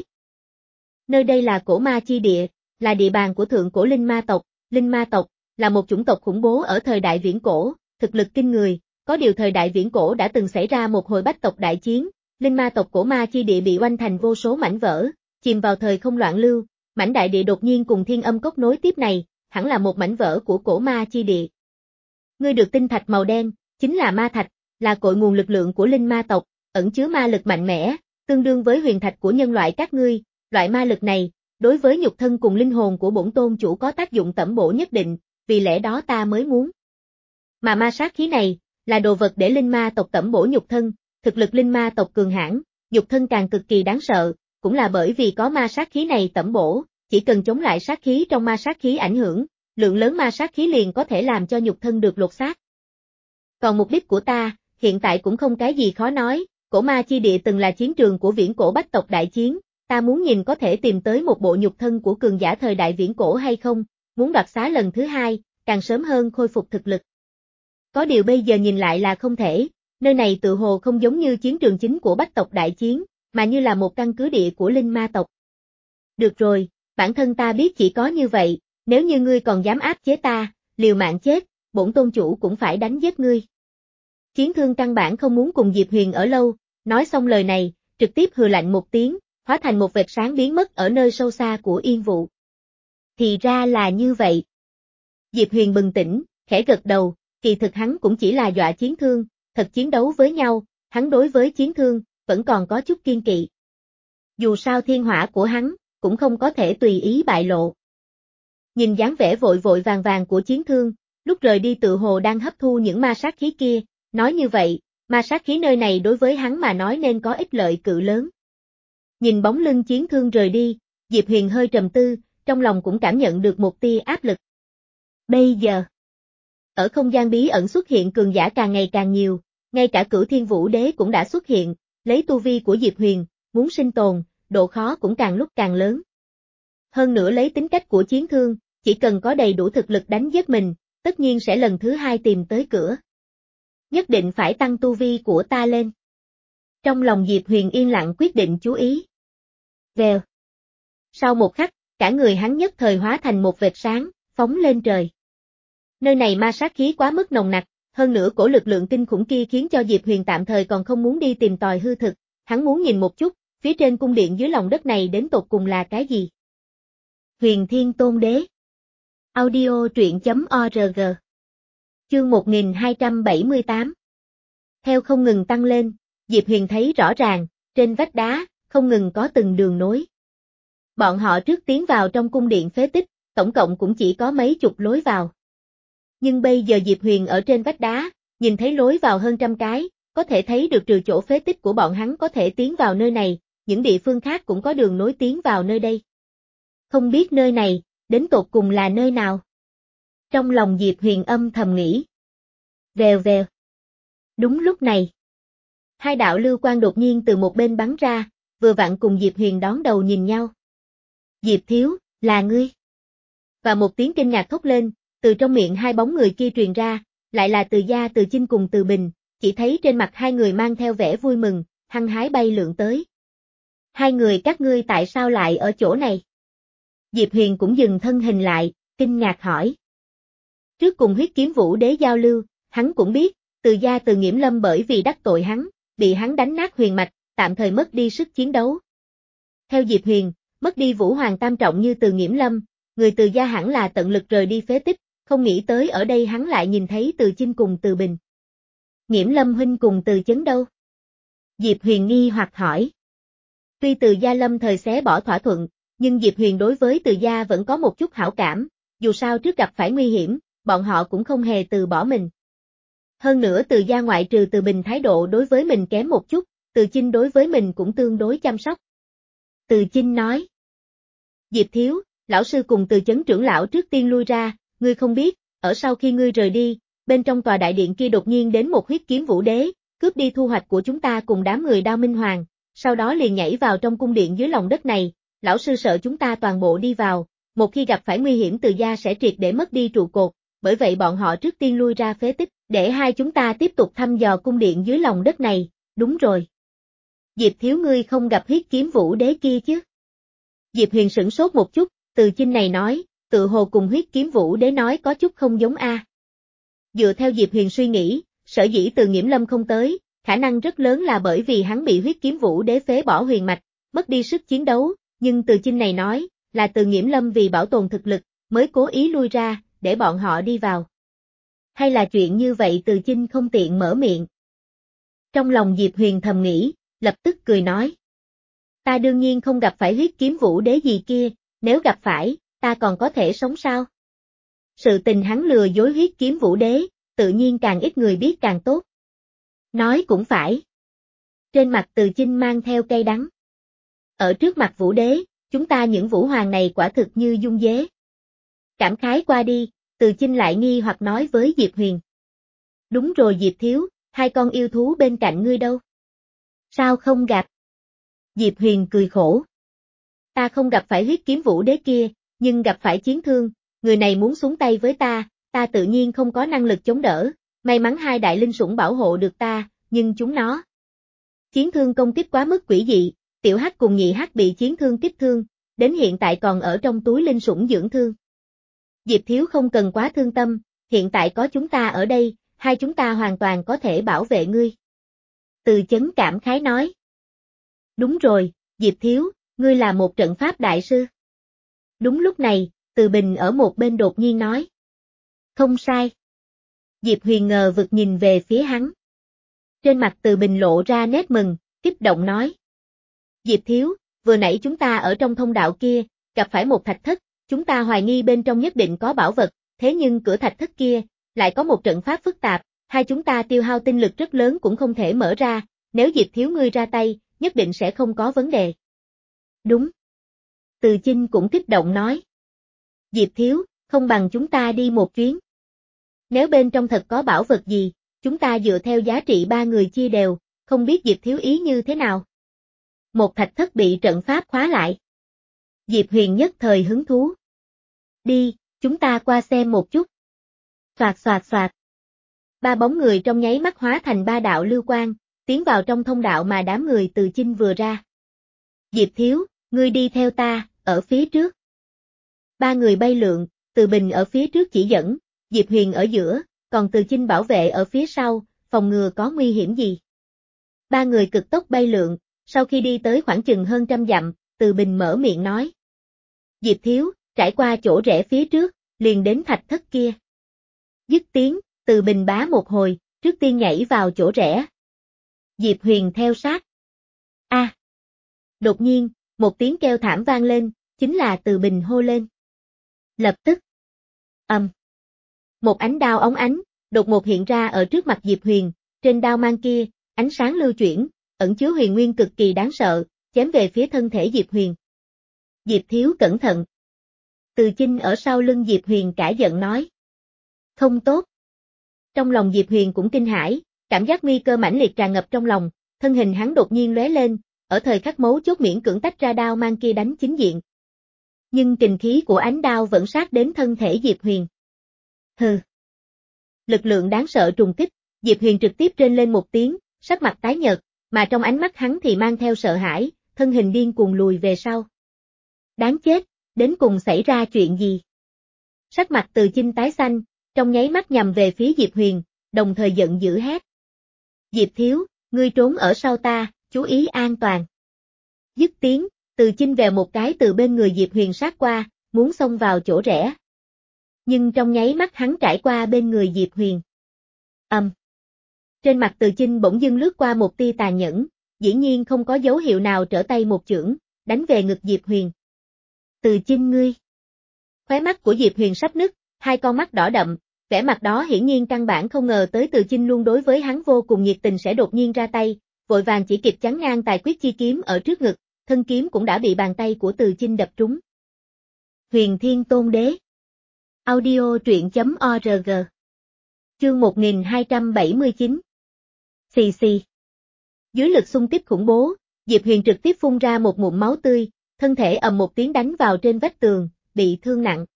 Nơi đây là cổ ma chi địa, là địa bàn của thượng cổ linh ma tộc, linh ma tộc, là một chủng tộc khủng bố ở thời đại viễn cổ, thực lực kinh người, có điều thời đại viễn cổ đã từng xảy ra một hồi bách tộc đại chiến, linh ma tộc cổ ma chi địa bị oanh thành vô số mảnh vỡ, chìm vào thời không loạn lưu, mảnh đại địa đột nhiên cùng thiên âm cốc nối tiếp này, hẳn là một mảnh vỡ của cổ ma chi địa. Ngươi được tinh thạch màu đen, chính là ma thạch, là cội nguồn lực lượng của linh ma tộc, ẩn chứa ma lực mạnh mẽ, tương đương với huyền thạch của nhân loại các ngươi, loại ma lực này, đối với nhục thân cùng linh hồn của bổn tôn chủ có tác dụng tẩm bổ nhất định, vì lẽ đó ta mới muốn. Mà ma sát khí này, là đồ vật để linh ma tộc tẩm bổ nhục thân, thực lực linh ma tộc cường hãn, nhục thân càng cực kỳ đáng sợ, cũng là bởi vì có ma sát khí này tẩm bổ, chỉ cần chống lại sát khí trong ma sát khí ảnh hưởng, lượng lớn ma sát khí liền có thể làm cho nhục thân được lột xác. Còn mục đích của ta, hiện tại cũng không cái gì khó nói, cổ ma chi địa từng là chiến trường của viễn cổ bách tộc đại chiến, ta muốn nhìn có thể tìm tới một bộ nhục thân của cường giả thời đại viễn cổ hay không, muốn đoạt xá lần thứ hai, càng sớm hơn khôi phục thực lực. Có điều bây giờ nhìn lại là không thể, nơi này tự hồ không giống như chiến trường chính của bách tộc đại chiến, mà như là một căn cứ địa của linh ma tộc. Được rồi, bản thân ta biết chỉ có như vậy, nếu như ngươi còn dám áp chế ta, liều mạng chết, bổn tôn chủ cũng phải đánh giết ngươi. Chiến Thương căn bản không muốn cùng Diệp Huyền ở lâu, nói xong lời này, trực tiếp hừ lạnh một tiếng, hóa thành một vệt sáng biến mất ở nơi sâu xa của yên vụ. Thì ra là như vậy. Diệp Huyền bừng tỉnh, khẽ gật đầu, kỳ thực hắn cũng chỉ là dọa Chiến Thương, thật chiến đấu với nhau, hắn đối với Chiến Thương, vẫn còn có chút kiên kỵ. Dù sao thiên hỏa của hắn, cũng không có thể tùy ý bại lộ. Nhìn dáng vẻ vội vội vàng vàng của Chiến Thương, lúc rời đi tự hồ đang hấp thu những ma sát khí kia, nói như vậy, ma sát khí nơi này đối với hắn mà nói nên có ích lợi cự lớn. Nhìn bóng lưng Chiến Thương rời đi, Diệp Huyền hơi trầm tư, trong lòng cũng cảm nhận được một tia áp lực. Bây giờ, ở không gian bí ẩn xuất hiện cường giả càng ngày càng nhiều, ngay cả Cửu Thiên Vũ Đế cũng đã xuất hiện, lấy tu vi của Diệp Huyền, muốn sinh tồn, độ khó cũng càng lúc càng lớn. Hơn nữa lấy tính cách của Chiến Thương, chỉ cần có đầy đủ thực lực đánh giết mình, tất nhiên sẽ lần thứ hai tìm tới cửa. Nhất định phải tăng tu vi của ta lên. Trong lòng Diệp Huyền yên lặng quyết định chú ý. Vèo. Sau một khắc, cả người hắn nhất thời hóa thành một vệt sáng, phóng lên trời. Nơi này ma sát khí quá mức nồng nặc, hơn nữa cổ lực lượng kinh khủng kia khiến cho Diệp Huyền tạm thời còn không muốn đi tìm tòi hư thực, hắn muốn nhìn một chút, phía trên cung điện dưới lòng đất này đến tột cùng là cái gì. Huyền Thiên Tôn Đế. Audio truyện chấm org. Chương một nghìn hai trăm bảy mươi tám. Theo không ngừng tăng lên, Diệp Huyền thấy rõ ràng, trên vách đá, không ngừng có từng đường nối. Bọn họ trước tiến vào trong cung điện phế tích, tổng cộng cũng chỉ có mấy chục lối vào. Nhưng bây giờ Diệp Huyền ở trên vách đá, nhìn thấy lối vào hơn trăm cái, có thể thấy được trừ chỗ phế tích của bọn hắn có thể tiến vào nơi này, những địa phương khác cũng có đường nối tiến vào nơi đây. Không biết nơi này, đến tột cùng là nơi nào? Trong lòng Diệp Huyền âm thầm nghĩ. Vèo vèo. Đúng lúc này, hai đạo lưu quang đột nhiên từ một bên bắn ra, vừa vặn cùng Diệp Huyền đón đầu nhìn nhau. Diệp thiếu, là ngươi. Và một tiếng kinh ngạc thốt lên, từ trong miệng hai bóng người kia truyền ra, lại là Từ Gia Từ Chinh cùng Từ Bình, chỉ thấy trên mặt hai người mang theo vẻ vui mừng, hăng hái bay lượn tới. Hai người các ngươi tại sao lại ở chỗ này? Diệp Huyền cũng dừng thân hình lại, kinh ngạc hỏi. Trước cùng huyết kiếm vũ đế giao lưu, hắn cũng biết, Từ gia Từ Nghiễm Lâm bởi vì đắc tội hắn, bị hắn đánh nát huyền mạch, tạm thời mất đi sức chiến đấu. Theo Diệp Huyền, mất đi vũ hoàng tam trọng như Từ Nghiễm Lâm, người Từ gia hẳn là tận lực rời đi phế tích, không nghĩ tới ở đây hắn lại nhìn thấy Từ Chinh cùng Từ Bình. Nghiễm Lâm huynh cùng Từ Chấn đâu? Diệp Huyền nghi hoặc hỏi. Tuy Từ gia lâm thời xé bỏ thỏa thuận, nhưng Diệp Huyền đối với Từ gia vẫn có một chút hảo cảm, dù sao trước gặp phải nguy hiểm, bọn họ cũng không hề từ bỏ mình. Hơn nữa Từ gia ngoại trừ Từ Bình thái độ đối với mình kém một chút, Từ Chinh đối với mình cũng tương đối chăm sóc. Từ Chinh nói. Diệp thiếu, lão sư cùng Từ Chấn trưởng lão trước tiên lui ra, ngươi không biết, ở sau khi ngươi rời đi, bên trong tòa đại điện kia đột nhiên đến một huyết kiếm vũ đế, cướp đi thu hoạch của chúng ta cùng đám người Đao Minh Hoàng, sau đó liền nhảy vào trong cung điện dưới lòng đất này, lão sư sợ chúng ta toàn bộ đi vào, một khi gặp phải nguy hiểm Từ gia sẽ triệt để mất đi trụ cột, bởi vậy bọn họ trước tiên lui ra phế tích, để hai chúng ta tiếp tục thăm dò cung điện dưới lòng đất này, đúng rồi. Diệp thiếu ngươi không gặp huyết kiếm vũ đế kia chứ? Diệp Huyền sửng sốt một chút, Từ Chinh này nói, tự hồ cùng huyết kiếm vũ đế nói có chút không giống a. Dựa theo Diệp Huyền suy nghĩ, sở dĩ Từ Nghiễm Lâm không tới, khả năng rất lớn là bởi vì hắn bị huyết kiếm vũ đế phế bỏ huyền mạch, mất đi sức chiến đấu, nhưng Từ Chinh này nói, là Từ Nghiễm Lâm vì bảo tồn thực lực, mới cố ý lui ra, để bọn họ đi vào. Hay là chuyện như vậy Từ Chinh không tiện mở miệng. Trong lòng Diệp Huyền thầm nghĩ, lập tức cười nói. Ta đương nhiên không gặp phải huyết kiếm vũ đế gì kia, nếu gặp phải, ta còn có thể sống sao? Sự tình hắn lừa dối huyết kiếm vũ đế, tự nhiên càng ít người biết càng tốt. Nói cũng phải. Trên mặt Từ Chinh mang theo cay đắng. Ở trước mặt vũ đế, chúng ta những vũ hoàng này quả thực như dung dế. Cảm khái qua đi, Từ Chinh lại nghi hoặc nói với Diệp Huyền. Đúng rồi Diệp thiếu, hai con yêu thú bên cạnh ngươi đâu? Sao không gặp? Diệp Huyền cười khổ. Ta không gặp phải huyết kiếm vũ đế kia, nhưng gặp phải chiến thương, người này muốn xuống tay với ta, ta tự nhiên không có năng lực chống đỡ, may mắn hai đại linh sủng bảo hộ được ta, nhưng chúng nó. Chiến thương công kích quá mức quỷ dị, tiểu hắc cùng nhị hắc bị chiến thương kích thương, đến hiện tại còn ở trong túi linh sủng dưỡng thương. Diệp thiếu không cần quá thương tâm, hiện tại có chúng ta ở đây, hai chúng ta hoàn toàn có thể bảo vệ ngươi. Từ Chấn cảm khái nói. Đúng rồi, Diệp thiếu, ngươi là một trận pháp đại sư. Đúng lúc này, Từ Bình ở một bên đột nhiên nói. Không sai. Diệp Huyền ngờ vực nhìn về phía hắn. Trên mặt Từ Bình lộ ra nét mừng, kích động nói. Diệp thiếu, vừa nãy chúng ta ở trong thông đạo kia, gặp phải một thạch thất, chúng ta hoài nghi bên trong nhất định có bảo vật, thế nhưng cửa thạch thất kia, lại có một trận pháp phức tạp, hai chúng ta tiêu hao tinh lực rất lớn cũng không thể mở ra, nếu Diệp thiếu ngươi ra tay, nhất định sẽ không có vấn đề. Đúng. Từ Chinh cũng kích động nói. Diệp thiếu, không bằng chúng ta đi một chuyến. Nếu bên trong thật có bảo vật gì, chúng ta dựa theo giá trị ba người chia đều, không biết Diệp thiếu ý như thế nào. Một thạch thất bị trận pháp khóa lại. Diệp Huyền nhất thời hứng thú. Đi, chúng ta qua xem một chút. Xoạt xoạt xoạt. Ba bóng người trong nháy mắt hóa thành ba đạo lưu quang, tiến vào trong thông đạo mà đám người Từ Chinh vừa ra. Diệp thiếu, ngươi đi theo ta, ở phía trước. Ba người bay lượn, Từ Bình ở phía trước chỉ dẫn, Diệp Huyền ở giữa, còn Từ Chinh bảo vệ ở phía sau, phòng ngừa có nguy hiểm gì. Ba người cực tốc bay lượn, sau khi đi tới khoảng chừng hơn trăm dặm, Từ Bình mở miệng nói. Diệp thiếu, trải qua chỗ rẽ phía trước, liền đến thạch thất kia. Dứt tiếng, Từ Bình bá một hồi, trước tiên nhảy vào chỗ rẽ. Diệp Huyền theo sát. A. À. Đột nhiên, một tiếng kêu thảm vang lên, chính là Từ Bình hô lên. Lập tức. Ầm. Um. Một ánh đao óng ánh, đột ngột hiện ra ở trước mặt Diệp Huyền, trên đao mang kia, ánh sáng lưu chuyển, ẩn chứa huyền nguyên cực kỳ đáng sợ, chém về phía thân thể Diệp Huyền. Diệp thiếu cẩn thận. Từ Chinh ở sau lưng Diệp Huyền cả giận nói. Không tốt. Trong lòng Diệp Huyền cũng kinh hãi, cảm giác nguy cơ mãnh liệt tràn ngập trong lòng, thân hình hắn đột nhiên lóe lên, ở thời khắc mấu chốt miễn cưỡng tách ra đao mang kia đánh chính diện. Nhưng kình khí của ánh đao vẫn sát đến thân thể Diệp Huyền. Hừ. Lực lượng đáng sợ trùng kích, Diệp Huyền trực tiếp trên lên một tiếng, sắc mặt tái nhợt, mà trong ánh mắt hắn thì mang theo sợ hãi, thân hình điên cuồng lùi về sau. Đáng chết, đến cùng xảy ra chuyện gì? Sắc mặt Từ Chinh tái xanh, trong nháy mắt nhằm về phía Diệp Huyền, đồng thời giận dữ hét. Diệp thiếu, ngươi trốn ở sau ta, chú ý an toàn. Dứt tiếng, Từ Chinh vèo một cái từ bên người Diệp Huyền sát qua, muốn xông vào chỗ rẽ. Nhưng trong nháy mắt hắn trải qua bên người Diệp Huyền. Ầm. Um. Trên mặt Từ Chinh bỗng dưng lướt qua một tia tàn nhẫn, dĩ nhiên không có dấu hiệu nào trở tay một chưởng, đánh về ngực Diệp Huyền. Từ Chinh ngươi. Khóe mắt của Diệp Huyền sắp nứt, hai con mắt đỏ đậm, vẻ mặt đó hiển nhiên căn bản không ngờ tới Từ Chinh luôn đối với hắn vô cùng nhiệt tình sẽ đột nhiên ra tay, vội vàng chỉ kịp chắn ngang tài quyết chi kiếm ở trước ngực, thân kiếm cũng đã bị bàn tay của Từ Chinh đập trúng. Huyền Thiên Tôn Đế. Audio truyện chấm org. Chương một nghìn hai trăm bảy mươi chín. Xì xì. Dưới lực xung kích khủng bố, Diệp Huyền trực tiếp phun ra một ngụm máu tươi, thân thể ầm một tiếng đánh vào trên vách tường, bị thương nặng.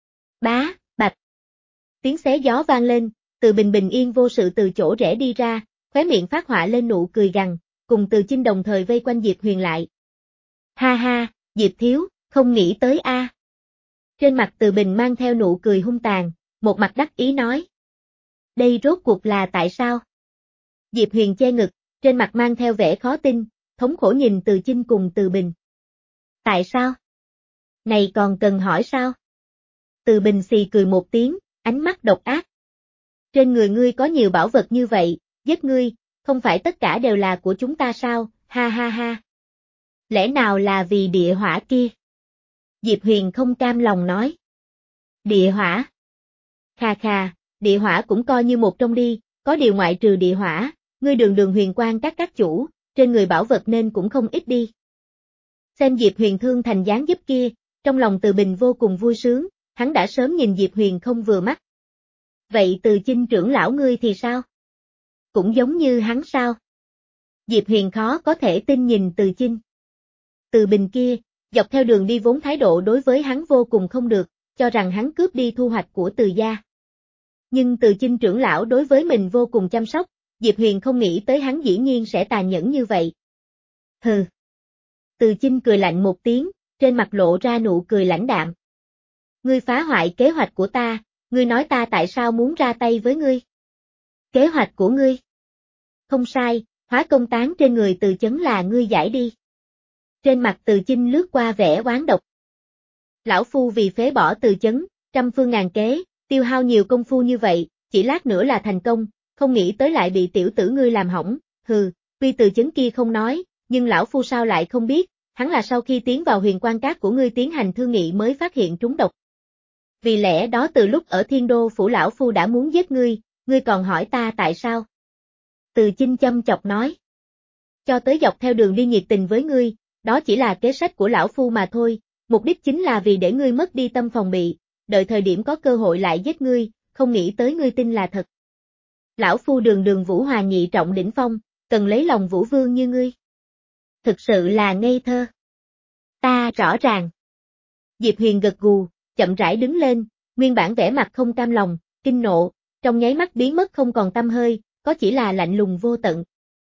Bá, bạch. Tiếng xé gió vang lên, Từ Bình bình yên vô sự từ chỗ rẽ đi ra, khóe miệng phát họa lên nụ cười gằn, cùng Từ Chinh đồng thời vây quanh Diệp Huyền lại. Ha ha, Diệp thiếu, không nghĩ tới a. À. Trên mặt Từ Bình mang theo nụ cười hung tàn, một mặt đắc ý nói. Đây rốt cuộc là tại sao? Diệp Huyền che ngực, trên mặt mang theo vẻ khó tin, thống khổ nhìn Từ Chinh cùng Từ Bình. Tại sao? Này còn cần hỏi sao? Từ Bình xì cười một tiếng, ánh mắt độc ác. Trên người ngươi có nhiều bảo vật như vậy, giết ngươi, không phải tất cả đều là của chúng ta sao, ha ha ha. Lẽ nào là vì địa hỏa kia? Diệp Huyền không cam lòng nói. Địa hỏa? Khà khà, địa hỏa cũng coi như một trong đi, có điều ngoại trừ địa hỏa, ngươi đường đường huyền quang các các chủ, trên người bảo vật nên cũng không ít đi. Xem Diệp Huyền thương thành dáng dấp kia, trong lòng Từ Bình vô cùng vui sướng, hắn đã sớm nhìn Diệp Huyền không vừa mắt. Vậy Từ Chinh trưởng lão ngươi thì sao? Cũng giống như hắn sao? Diệp Huyền khó có thể tin nhìn Từ Chinh. Từ Bình kia, dọc theo đường đi vốn thái độ đối với hắn vô cùng không được, cho rằng hắn cướp đi thu hoạch của Từ gia. Nhưng Từ Chinh trưởng lão đối với mình vô cùng chăm sóc, Diệp Huyền không nghĩ tới hắn dĩ nhiên sẽ tàn nhẫn như vậy. Hừ. Từ Chinh cười lạnh một tiếng, trên mặt lộ ra nụ cười lãnh đạm. Ngươi phá hoại kế hoạch của ta, ngươi nói ta tại sao muốn ra tay với ngươi? Kế hoạch của ngươi? Không sai, hóa công tán trên người Từ Chấn là ngươi giải đi. Trên mặt Từ Chinh lướt qua vẻ oán độc. Lão phu vì phế bỏ Từ Chấn, trăm phương ngàn kế, tiêu hao nhiều công phu như vậy, chỉ lát nữa là thành công, không nghĩ tới lại bị tiểu tử ngươi làm hỏng, hừ, tuy Từ Chấn kia không nói, nhưng lão phu sao lại không biết, hắn là sau khi tiến vào huyền quan cát của ngươi tiến hành thương nghị mới phát hiện trúng độc. Vì lẽ đó từ lúc ở Thiên Đô phủ lão phu đã muốn giết ngươi, ngươi còn hỏi ta tại sao? Từ Chinh châm chọc nói. Cho tới dọc theo đường đi nhiệt tình với ngươi, đó chỉ là kế sách của lão phu mà thôi, mục đích chính là vì để ngươi mất đi tâm phòng bị, đợi thời điểm có cơ hội lại giết ngươi, không nghĩ tới ngươi tin là thật. Lão phu đường đường Vũ Hoàng nhị trọng đỉnh phong, cần lấy lòng Vũ Vương như ngươi. Thực sự là ngây thơ. Ta rõ ràng. Diệp Huyền gật gù, chậm rãi đứng lên, nguyên bản vẻ mặt không cam lòng, kinh nộ, trong nháy mắt biến mất không còn tăm hơi, có chỉ là lạnh lùng vô tận.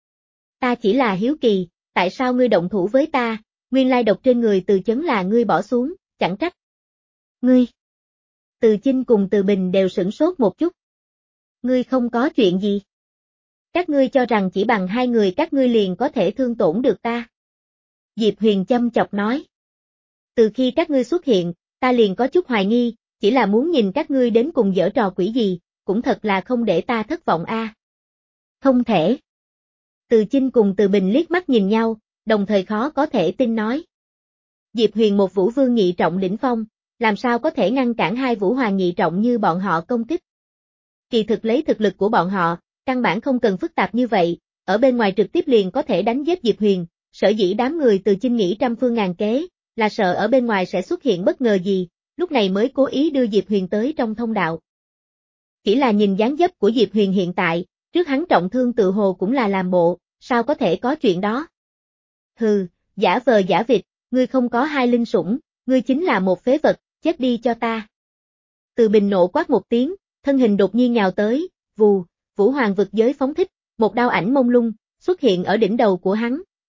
Ta chỉ là hiếu kỳ, tại sao ngươi động thủ với ta, nguyên lai độc trên người Từ Chấn là ngươi bỏ xuống, chẳng trách. Ngươi. Từ Chinh cùng Từ Bình đều sửng sốt một chút. Ngươi không có chuyện gì. Các ngươi cho rằng chỉ bằng hai người các ngươi liền có thể thương tổn được ta. Diệp Huyền châm chọc nói. Từ khi các ngươi xuất hiện, ta liền có chút hoài nghi, chỉ là muốn nhìn các ngươi đến cùng giở trò quỷ gì, cũng thật là không để ta thất vọng a. À. Không thể. Từ Chinh cùng Từ Bình liếc mắt nhìn nhau, đồng thời khó có thể tin nói. Diệp Huyền một Vũ Vương nhị trọng đỉnh phong, làm sao có thể ngăn cản hai Vũ Hoàng nhị trọng như bọn họ công kích. Kỳ thực lấy thực lực của bọn họ, căn bản không cần phức tạp như vậy, ở bên ngoài trực tiếp liền có thể đánh giết Diệp Huyền, sở dĩ đám người Từ Chinh nghĩ trăm phương ngàn kế, là sợ ở bên ngoài sẽ xuất hiện bất ngờ gì, lúc này mới cố ý đưa Diệp Huyền tới trong thông đạo. Chỉ là nhìn dáng dấp của Diệp Huyền hiện tại, trước hắn trọng thương tự hồ cũng là làm bộ, sao có thể có chuyện đó. Hừ, giả vờ giả vịt, ngươi không có hai linh sủng, ngươi chính là một phế vật, chết đi cho ta. Từ Bình nộ quát một tiếng, thân hình đột nhiên nhào tới, vù, Vũ Hoàng vực giới phóng thích, một đao ảnh mông lung, xuất hiện ở đỉnh đầu của hắn,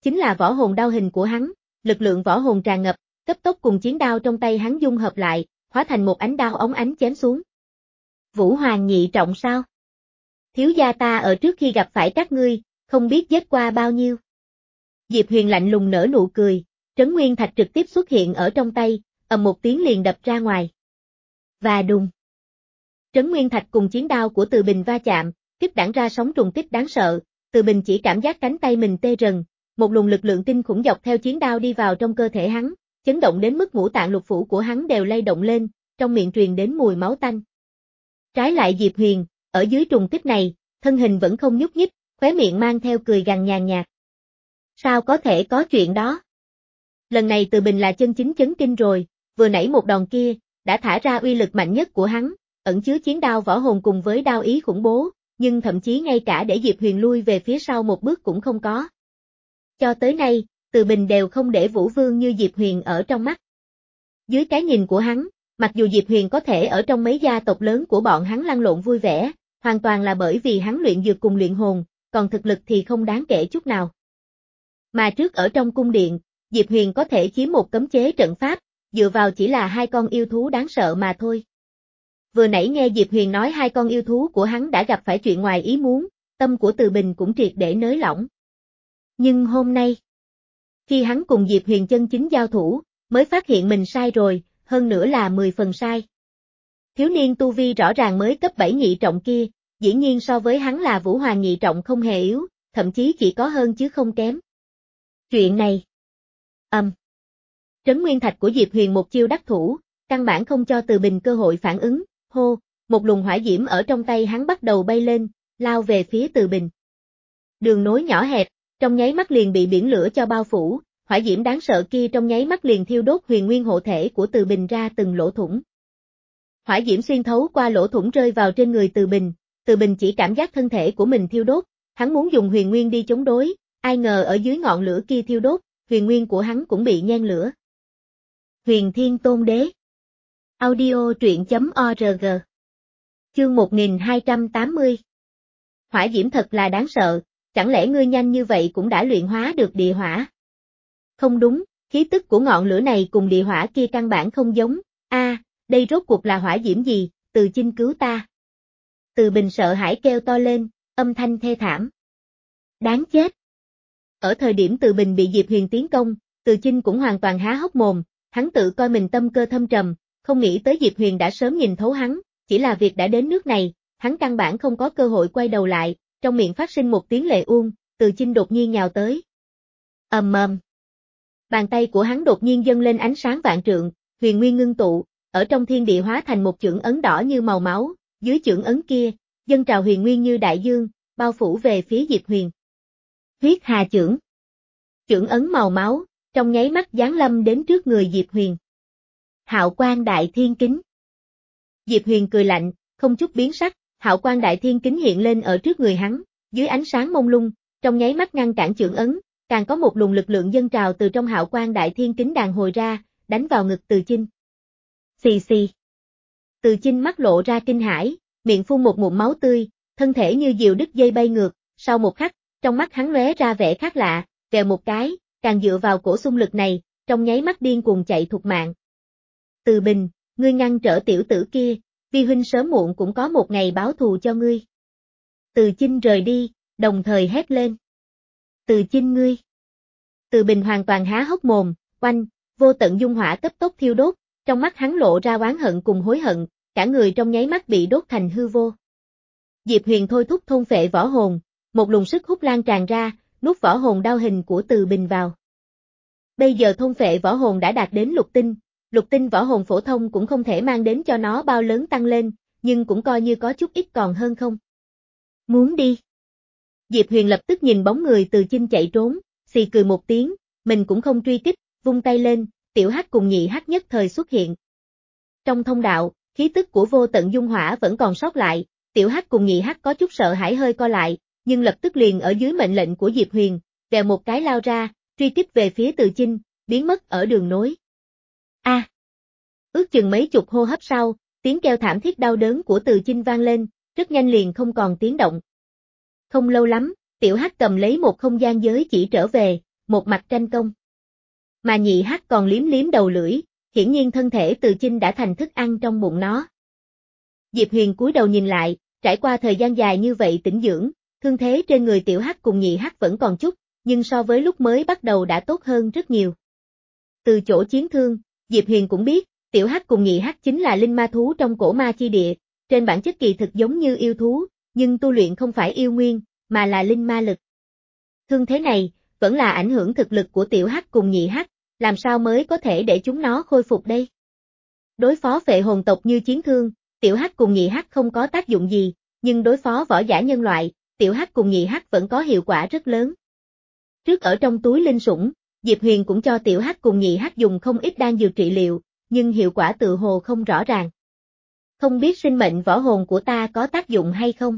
chính là võ hồn đao hình của hắn, lực lượng võ hồn tràn ngập, cấp tốc cùng chiến đao trong tay hắn dung hợp lại, hóa thành một ánh đao óng ánh chém xuống. Vũ Hoàng nhị trọng sao? Thiếu gia ta ở trước khi gặp phải các ngươi, không biết giết qua bao nhiêu. Diệp Huyền lạnh lùng nở nụ cười, Trấn Nguyên Thạch trực tiếp xuất hiện ở trong tay, ầm một tiếng liền đập ra ngoài. Và đùng. Trấn Nguyên Thạch cùng chiến đao của Từ Bình va chạm, kích đãng ra sóng trùng kích đáng sợ, Từ Bình chỉ cảm giác cánh tay mình tê rần, một luồng lực lượng kinh khủng dọc theo chiến đao đi vào trong cơ thể hắn, chấn động đến mức ngũ tạng lục phủ của hắn đều lay động lên, trong miệng truyền đến mùi máu tanh. Trái lại Diệp Huyền, ở dưới trùng kích này, thân hình vẫn không nhúc nhích, khóe miệng mang theo cười gằn nhàn nhạt. Sao có thể có chuyện đó? Lần này Từ Bình là chân chính chấn kinh rồi, vừa nãy một đòn kia, đã thả ra uy lực mạnh nhất của hắn, ẩn chứa chiến đao võ hồn cùng với đao ý khủng bố, nhưng thậm chí ngay cả để Diệp Huyền lui về phía sau một bước cũng không có. Cho tới nay, Từ Bình đều không để Vũ Vương như Diệp Huyền ở trong mắt. Dưới cái nhìn của hắn, mặc dù Diệp Huyền có thể ở trong mấy gia tộc lớn của bọn hắn lăn lộn vui vẻ, hoàn toàn là bởi vì hắn luyện dược cùng luyện hồn, còn thực lực thì không đáng kể chút nào. Mà trước ở trong cung điện, Diệp Huyền có thể chiếm một cấm chế trận pháp, dựa vào chỉ là hai con yêu thú đáng sợ mà thôi. Vừa nãy nghe Diệp Huyền nói hai con yêu thú của hắn đã gặp phải chuyện ngoài ý muốn, tâm của Từ Bình cũng triệt để nới lỏng. Nhưng hôm nay, khi hắn cùng Diệp Huyền chân chính giao thủ, mới phát hiện mình sai rồi, hơn nữa là mười phần sai. Thiếu niên tu vi rõ ràng mới cấp bảy nhị trọng kia, dĩ nhiên so với hắn là Vũ Hoàng nhị trọng không hề yếu, thậm chí chỉ có hơn chứ không kém. Chuyện này. Ầm. Um. Trấn Nguyên Thạch của Diệp Huyền một chiêu đắc thủ, căn bản không cho Từ Bình cơ hội phản ứng, hô, một luồng hỏa diễm ở trong tay hắn bắt đầu bay lên, lao về phía Từ Bình. Đường nối nhỏ hẹp, trong nháy mắt liền bị biển lửa cho bao phủ, hỏa diễm đáng sợ kia trong nháy mắt liền thiêu đốt huyền nguyên hộ thể của Từ Bình ra từng lỗ thủng. Hỏa diễm xuyên thấu qua lỗ thủng rơi vào trên người Từ Bình, Từ Bình chỉ cảm giác thân thể của mình thiêu đốt, hắn muốn dùng huyền nguyên đi chống đối, ai ngờ ở dưới ngọn lửa kia thiêu đốt, huyền nguyên của hắn cũng bị nhen lửa. Huyền Thiên Tôn Đế. Audio truyện chấm org. Chương một nghìn hai trăm tám mươi. Hỏa diễm thật là đáng sợ, chẳng lẽ ngươi nhanh như vậy cũng đã luyện hóa được địa hỏa? Không đúng, khí tức của ngọn lửa này cùng địa hỏa kia căn bản không giống, a, à, đây rốt cuộc là hỏa diễm gì, Từ Chinh cứu ta. Từ Bình sợ hãi kêu to lên, âm thanh thê thảm. Đáng chết. Ở thời điểm Từ Bình bị Diệp Huyền tiến công, Từ Chinh cũng hoàn toàn há hốc mồm, hắn tự coi mình tâm cơ thâm trầm, không nghĩ tới Diệp Huyền đã sớm nhìn thấu hắn, chỉ là việc đã đến nước này, hắn căn bản không có cơ hội quay đầu lại, trong miệng phát sinh một tiếng lệ uông, Từ Chinh đột nhiên nhào tới. Ầm ầm. Bàn tay của hắn đột nhiên dâng lên ánh sáng vạn trượng, huyền nguyên ngưng tụ, ở trong thiên địa hóa thành một chưởng ấn đỏ như màu máu, dưới chưởng ấn kia, dâng trào huyền nguyên như đại dương, bao phủ về phía Diệp Huyền. Huyết Hà chưởng. Chưởng ấn màu máu, trong nháy mắt giáng lâm đến trước người Diệp Huyền. Hạo Quang Đại Thiên Kính. Diệp Huyền cười lạnh, không chút biến sắc, Hạo Quang Đại Thiên Kính hiện lên ở trước người hắn, dưới ánh sáng mông lung, trong nháy mắt ngăn cản chưởng ấn, càng có một luồng lực lượng dâng trào từ trong Hạo Quang Đại Thiên Kính đàn hồi ra, đánh vào ngực Từ Chinh. Xì xì. Từ Chinh mắt lộ ra kinh hãi, miệng phun một ngụm máu tươi, thân thể như diều đứt dây bay ngược, sau một khắc, trong mắt hắn lóe ra vẻ khác lạ, vèo một cái, càng dựa vào cổ xung lực này, trong nháy mắt điên cuồng chạy thục mạng. Từ Bình, ngươi ngăn trở tiểu tử kia, vi huynh sớm muộn cũng có một ngày báo thù cho ngươi. Từ Chinh rời đi, đồng thời hét lên. Từ Chinh ngươi. Từ Bình hoàn toàn há hốc mồm, oanh, vô tận dung hỏa cấp tốc thiêu đốt, trong mắt hắn lộ ra oán hận cùng hối hận, cả người trong nháy mắt bị đốt thành hư vô. Diệp Huyền thôi thúc thôn phệ võ hồn, một luồng sức hút lan tràn ra, nuốt võ hồn đao hình của Từ Bình vào. Bây giờ thôn phệ võ hồn đã đạt đến lục tinh, lục tinh võ hồn phổ thông cũng không thể mang đến cho nó bao lớn tăng lên, nhưng cũng coi như có chút ít còn hơn không. Muốn đi. Diệp Huyền lập tức nhìn bóng người Từ Chinh chạy trốn, xì cười một tiếng, mình cũng không truy kích, vung tay lên, tiểu hắc cùng nhị hắc nhất thời xuất hiện. Trong thông đạo, khí tức của vô tận dung hỏa vẫn còn sót lại, tiểu hắc cùng nhị hắc có chút sợ hãi hơi co lại, nhưng lập tức liền ở dưới mệnh lệnh của Diệp Huyền, vèo một cái lao ra, truy kích về phía Từ Chinh, biến mất ở đường nối. A! À, ước chừng mấy chục hô hấp sau, tiếng kêu thảm thiết đau đớn của Từ Chinh vang lên, rất nhanh liền không còn tiếng động. Không lâu lắm, tiểu hắc cầm lấy một không gian giới chỉ trở về, một mặt tranh công. Mà nhị hắc còn liếm liếm đầu lưỡi, hiển nhiên thân thể Từ Chinh đã thành thức ăn trong bụng nó. Diệp Huyền cúi đầu nhìn lại, trải qua thời gian dài như vậy tĩnh dưỡng, thương thế trên người tiểu hắc cùng nhị hắc vẫn còn chút, nhưng so với lúc mới bắt đầu đã tốt hơn rất nhiều. Từ chỗ chiến thương, Diệp Huyền cũng biết, tiểu hắc cùng nhị hắc chính là linh ma thú trong cổ ma chi địa, trên bản chất kỳ thực giống như yêu thú, nhưng tu luyện không phải yêu nguyên, mà là linh ma lực. Thương thế này, vẫn là ảnh hưởng thực lực của tiểu hắc cùng nhị hắc, làm sao mới có thể để chúng nó khôi phục đây? Đối phó phệ hồn tộc như chiến thương, tiểu hắc cùng nhị hắc không có tác dụng gì, nhưng đối phó võ giả nhân loại, tiểu hắc cùng nhị hắc vẫn có hiệu quả rất lớn. Trước ở trong túi linh sủng, Diệp Huyền cũng cho tiểu hắc cùng nhị hắc dùng không ít đan dược trị liệu, nhưng hiệu quả tự hồ không rõ ràng. Không biết sinh mệnh võ hồn của ta có tác dụng hay không?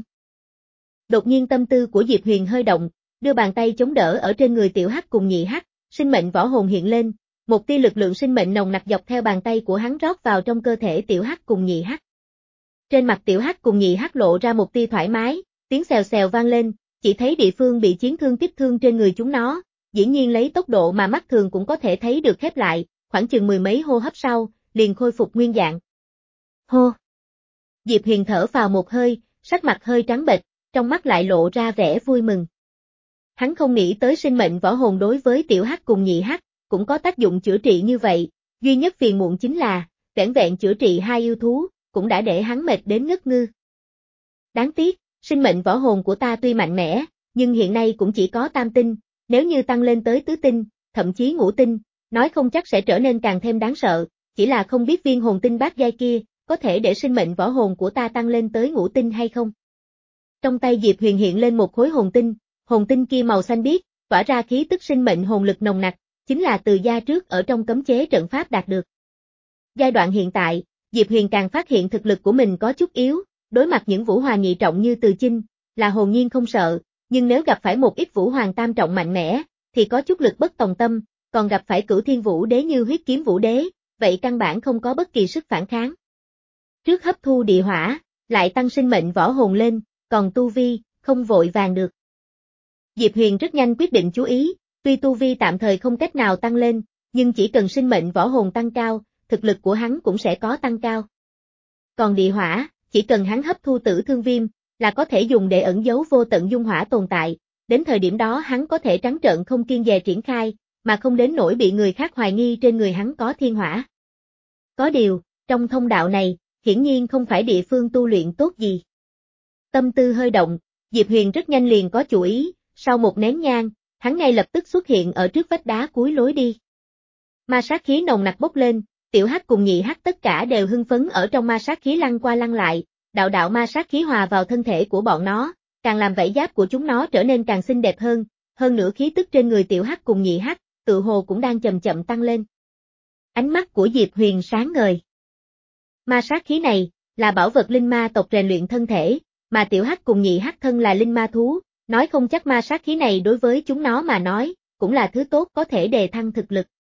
Đột nhiên tâm tư của Diệp Huyền hơi động, đưa bàn tay chống đỡ ở trên người tiểu hắc cùng nhị hắc, sinh mệnh võ hồn hiện lên, một tia lực lượng sinh mệnh nồng nặc dọc theo bàn tay của hắn rót vào trong cơ thể tiểu hắc cùng nhị hắc. Trên mặt tiểu hắc cùng nhị hắc lộ ra một tia thoải mái, tiếng xèo xèo vang lên, chỉ thấy địa phương bị chiến thương tiếp thương trên người chúng nó, dĩ nhiên lấy tốc độ mà mắt thường cũng có thể thấy được khép lại, khoảng chừng mười mấy hô hấp sau, liền khôi phục nguyên dạng. Hô! Diệp Huyền thở vào một hơi, sắc mặt hơi trắng bệch, trong mắt lại lộ ra vẻ vui mừng. Hắn không nghĩ tới sinh mệnh võ hồn đối với tiểu hắc cùng nhị hắc, cũng có tác dụng chữa trị như vậy, duy nhất phiền muộn chính là, vẻn vẹn chữa trị hai yêu thú, cũng đã để hắn mệt đến ngất ngư. Đáng tiếc, sinh mệnh võ hồn của ta tuy mạnh mẽ, nhưng hiện nay cũng chỉ có tam tinh, nếu như tăng lên tới tứ tinh, thậm chí ngũ tinh, nói không chắc sẽ trở nên càng thêm đáng sợ, chỉ là không biết viên hồn tinh bát giai kia, có thể để sinh mệnh võ hồn của ta tăng lên tới ngũ tinh hay không. Trong tay Diệp Huyền hiện lên một khối hồn tinh, hồn tinh kia màu xanh biếc, tỏa ra khí tức sinh mệnh hồn lực nồng nặc, chính là từ gia trước ở trong cấm chế trận pháp đạt được. Giai đoạn hiện tại, Diệp Huyền càng phát hiện thực lực của mình có chút yếu, đối mặt những vũ hoàng nhị trọng như Từ Chinh, là hồn nhiên không sợ, nhưng nếu gặp phải một ít vũ hoàng tam trọng mạnh mẽ, thì có chút lực bất tòng tâm, còn gặp phải cửu thiên vũ đế như huyết kiếm vũ đế, vậy căn bản không có bất kỳ sức phản kháng. Trước hấp thu địa hỏa, lại tăng sinh mệnh võ hồn lên, còn tu vi, không vội vàng được. Diệp Huyền rất nhanh quyết định chú ý, tuy tu vi tạm thời không cách nào tăng lên, nhưng chỉ cần sinh mệnh võ hồn tăng cao, thực lực của hắn cũng sẽ có tăng cao. Còn địa hỏa, chỉ cần hắn hấp thu tử thương viêm, là có thể dùng để ẩn giấu vô tận dung hỏa tồn tại, đến thời điểm đó hắn có thể trắng trợn không kiêng dè triển khai, mà không đến nỗi bị người khác hoài nghi trên người hắn có thiên hỏa. Có điều, trong thông đạo này, hiển nhiên không phải địa phương tu luyện tốt gì. Tâm tư hơi động, Diệp Huyền rất nhanh liền có chủ ý, sau một nén nhang, hắn ngay lập tức xuất hiện ở trước vách đá cuối lối đi. Ma sát khí nồng nặc bốc lên, tiểu hắc cùng nhị hắc tất cả đều hưng phấn ở trong ma sát khí lăn qua lăn lại, đạo đạo ma sát khí hòa vào thân thể của bọn nó, càng làm vảy giáp của chúng nó trở nên càng xinh đẹp hơn, hơn nữa khí tức trên người tiểu hắc cùng nhị hắc, tự hồ cũng đang chậm chậm tăng lên. Ánh mắt của Diệp Huyền sáng ngời. Ma sát khí này, là bảo vật linh ma tộc rèn luyện thân thể, mà tiểu hắc cùng nhị hắc thân là linh ma thú, nói không chắc ma sát khí này đối với chúng nó mà nói, cũng là thứ tốt có thể đề thăng thực lực.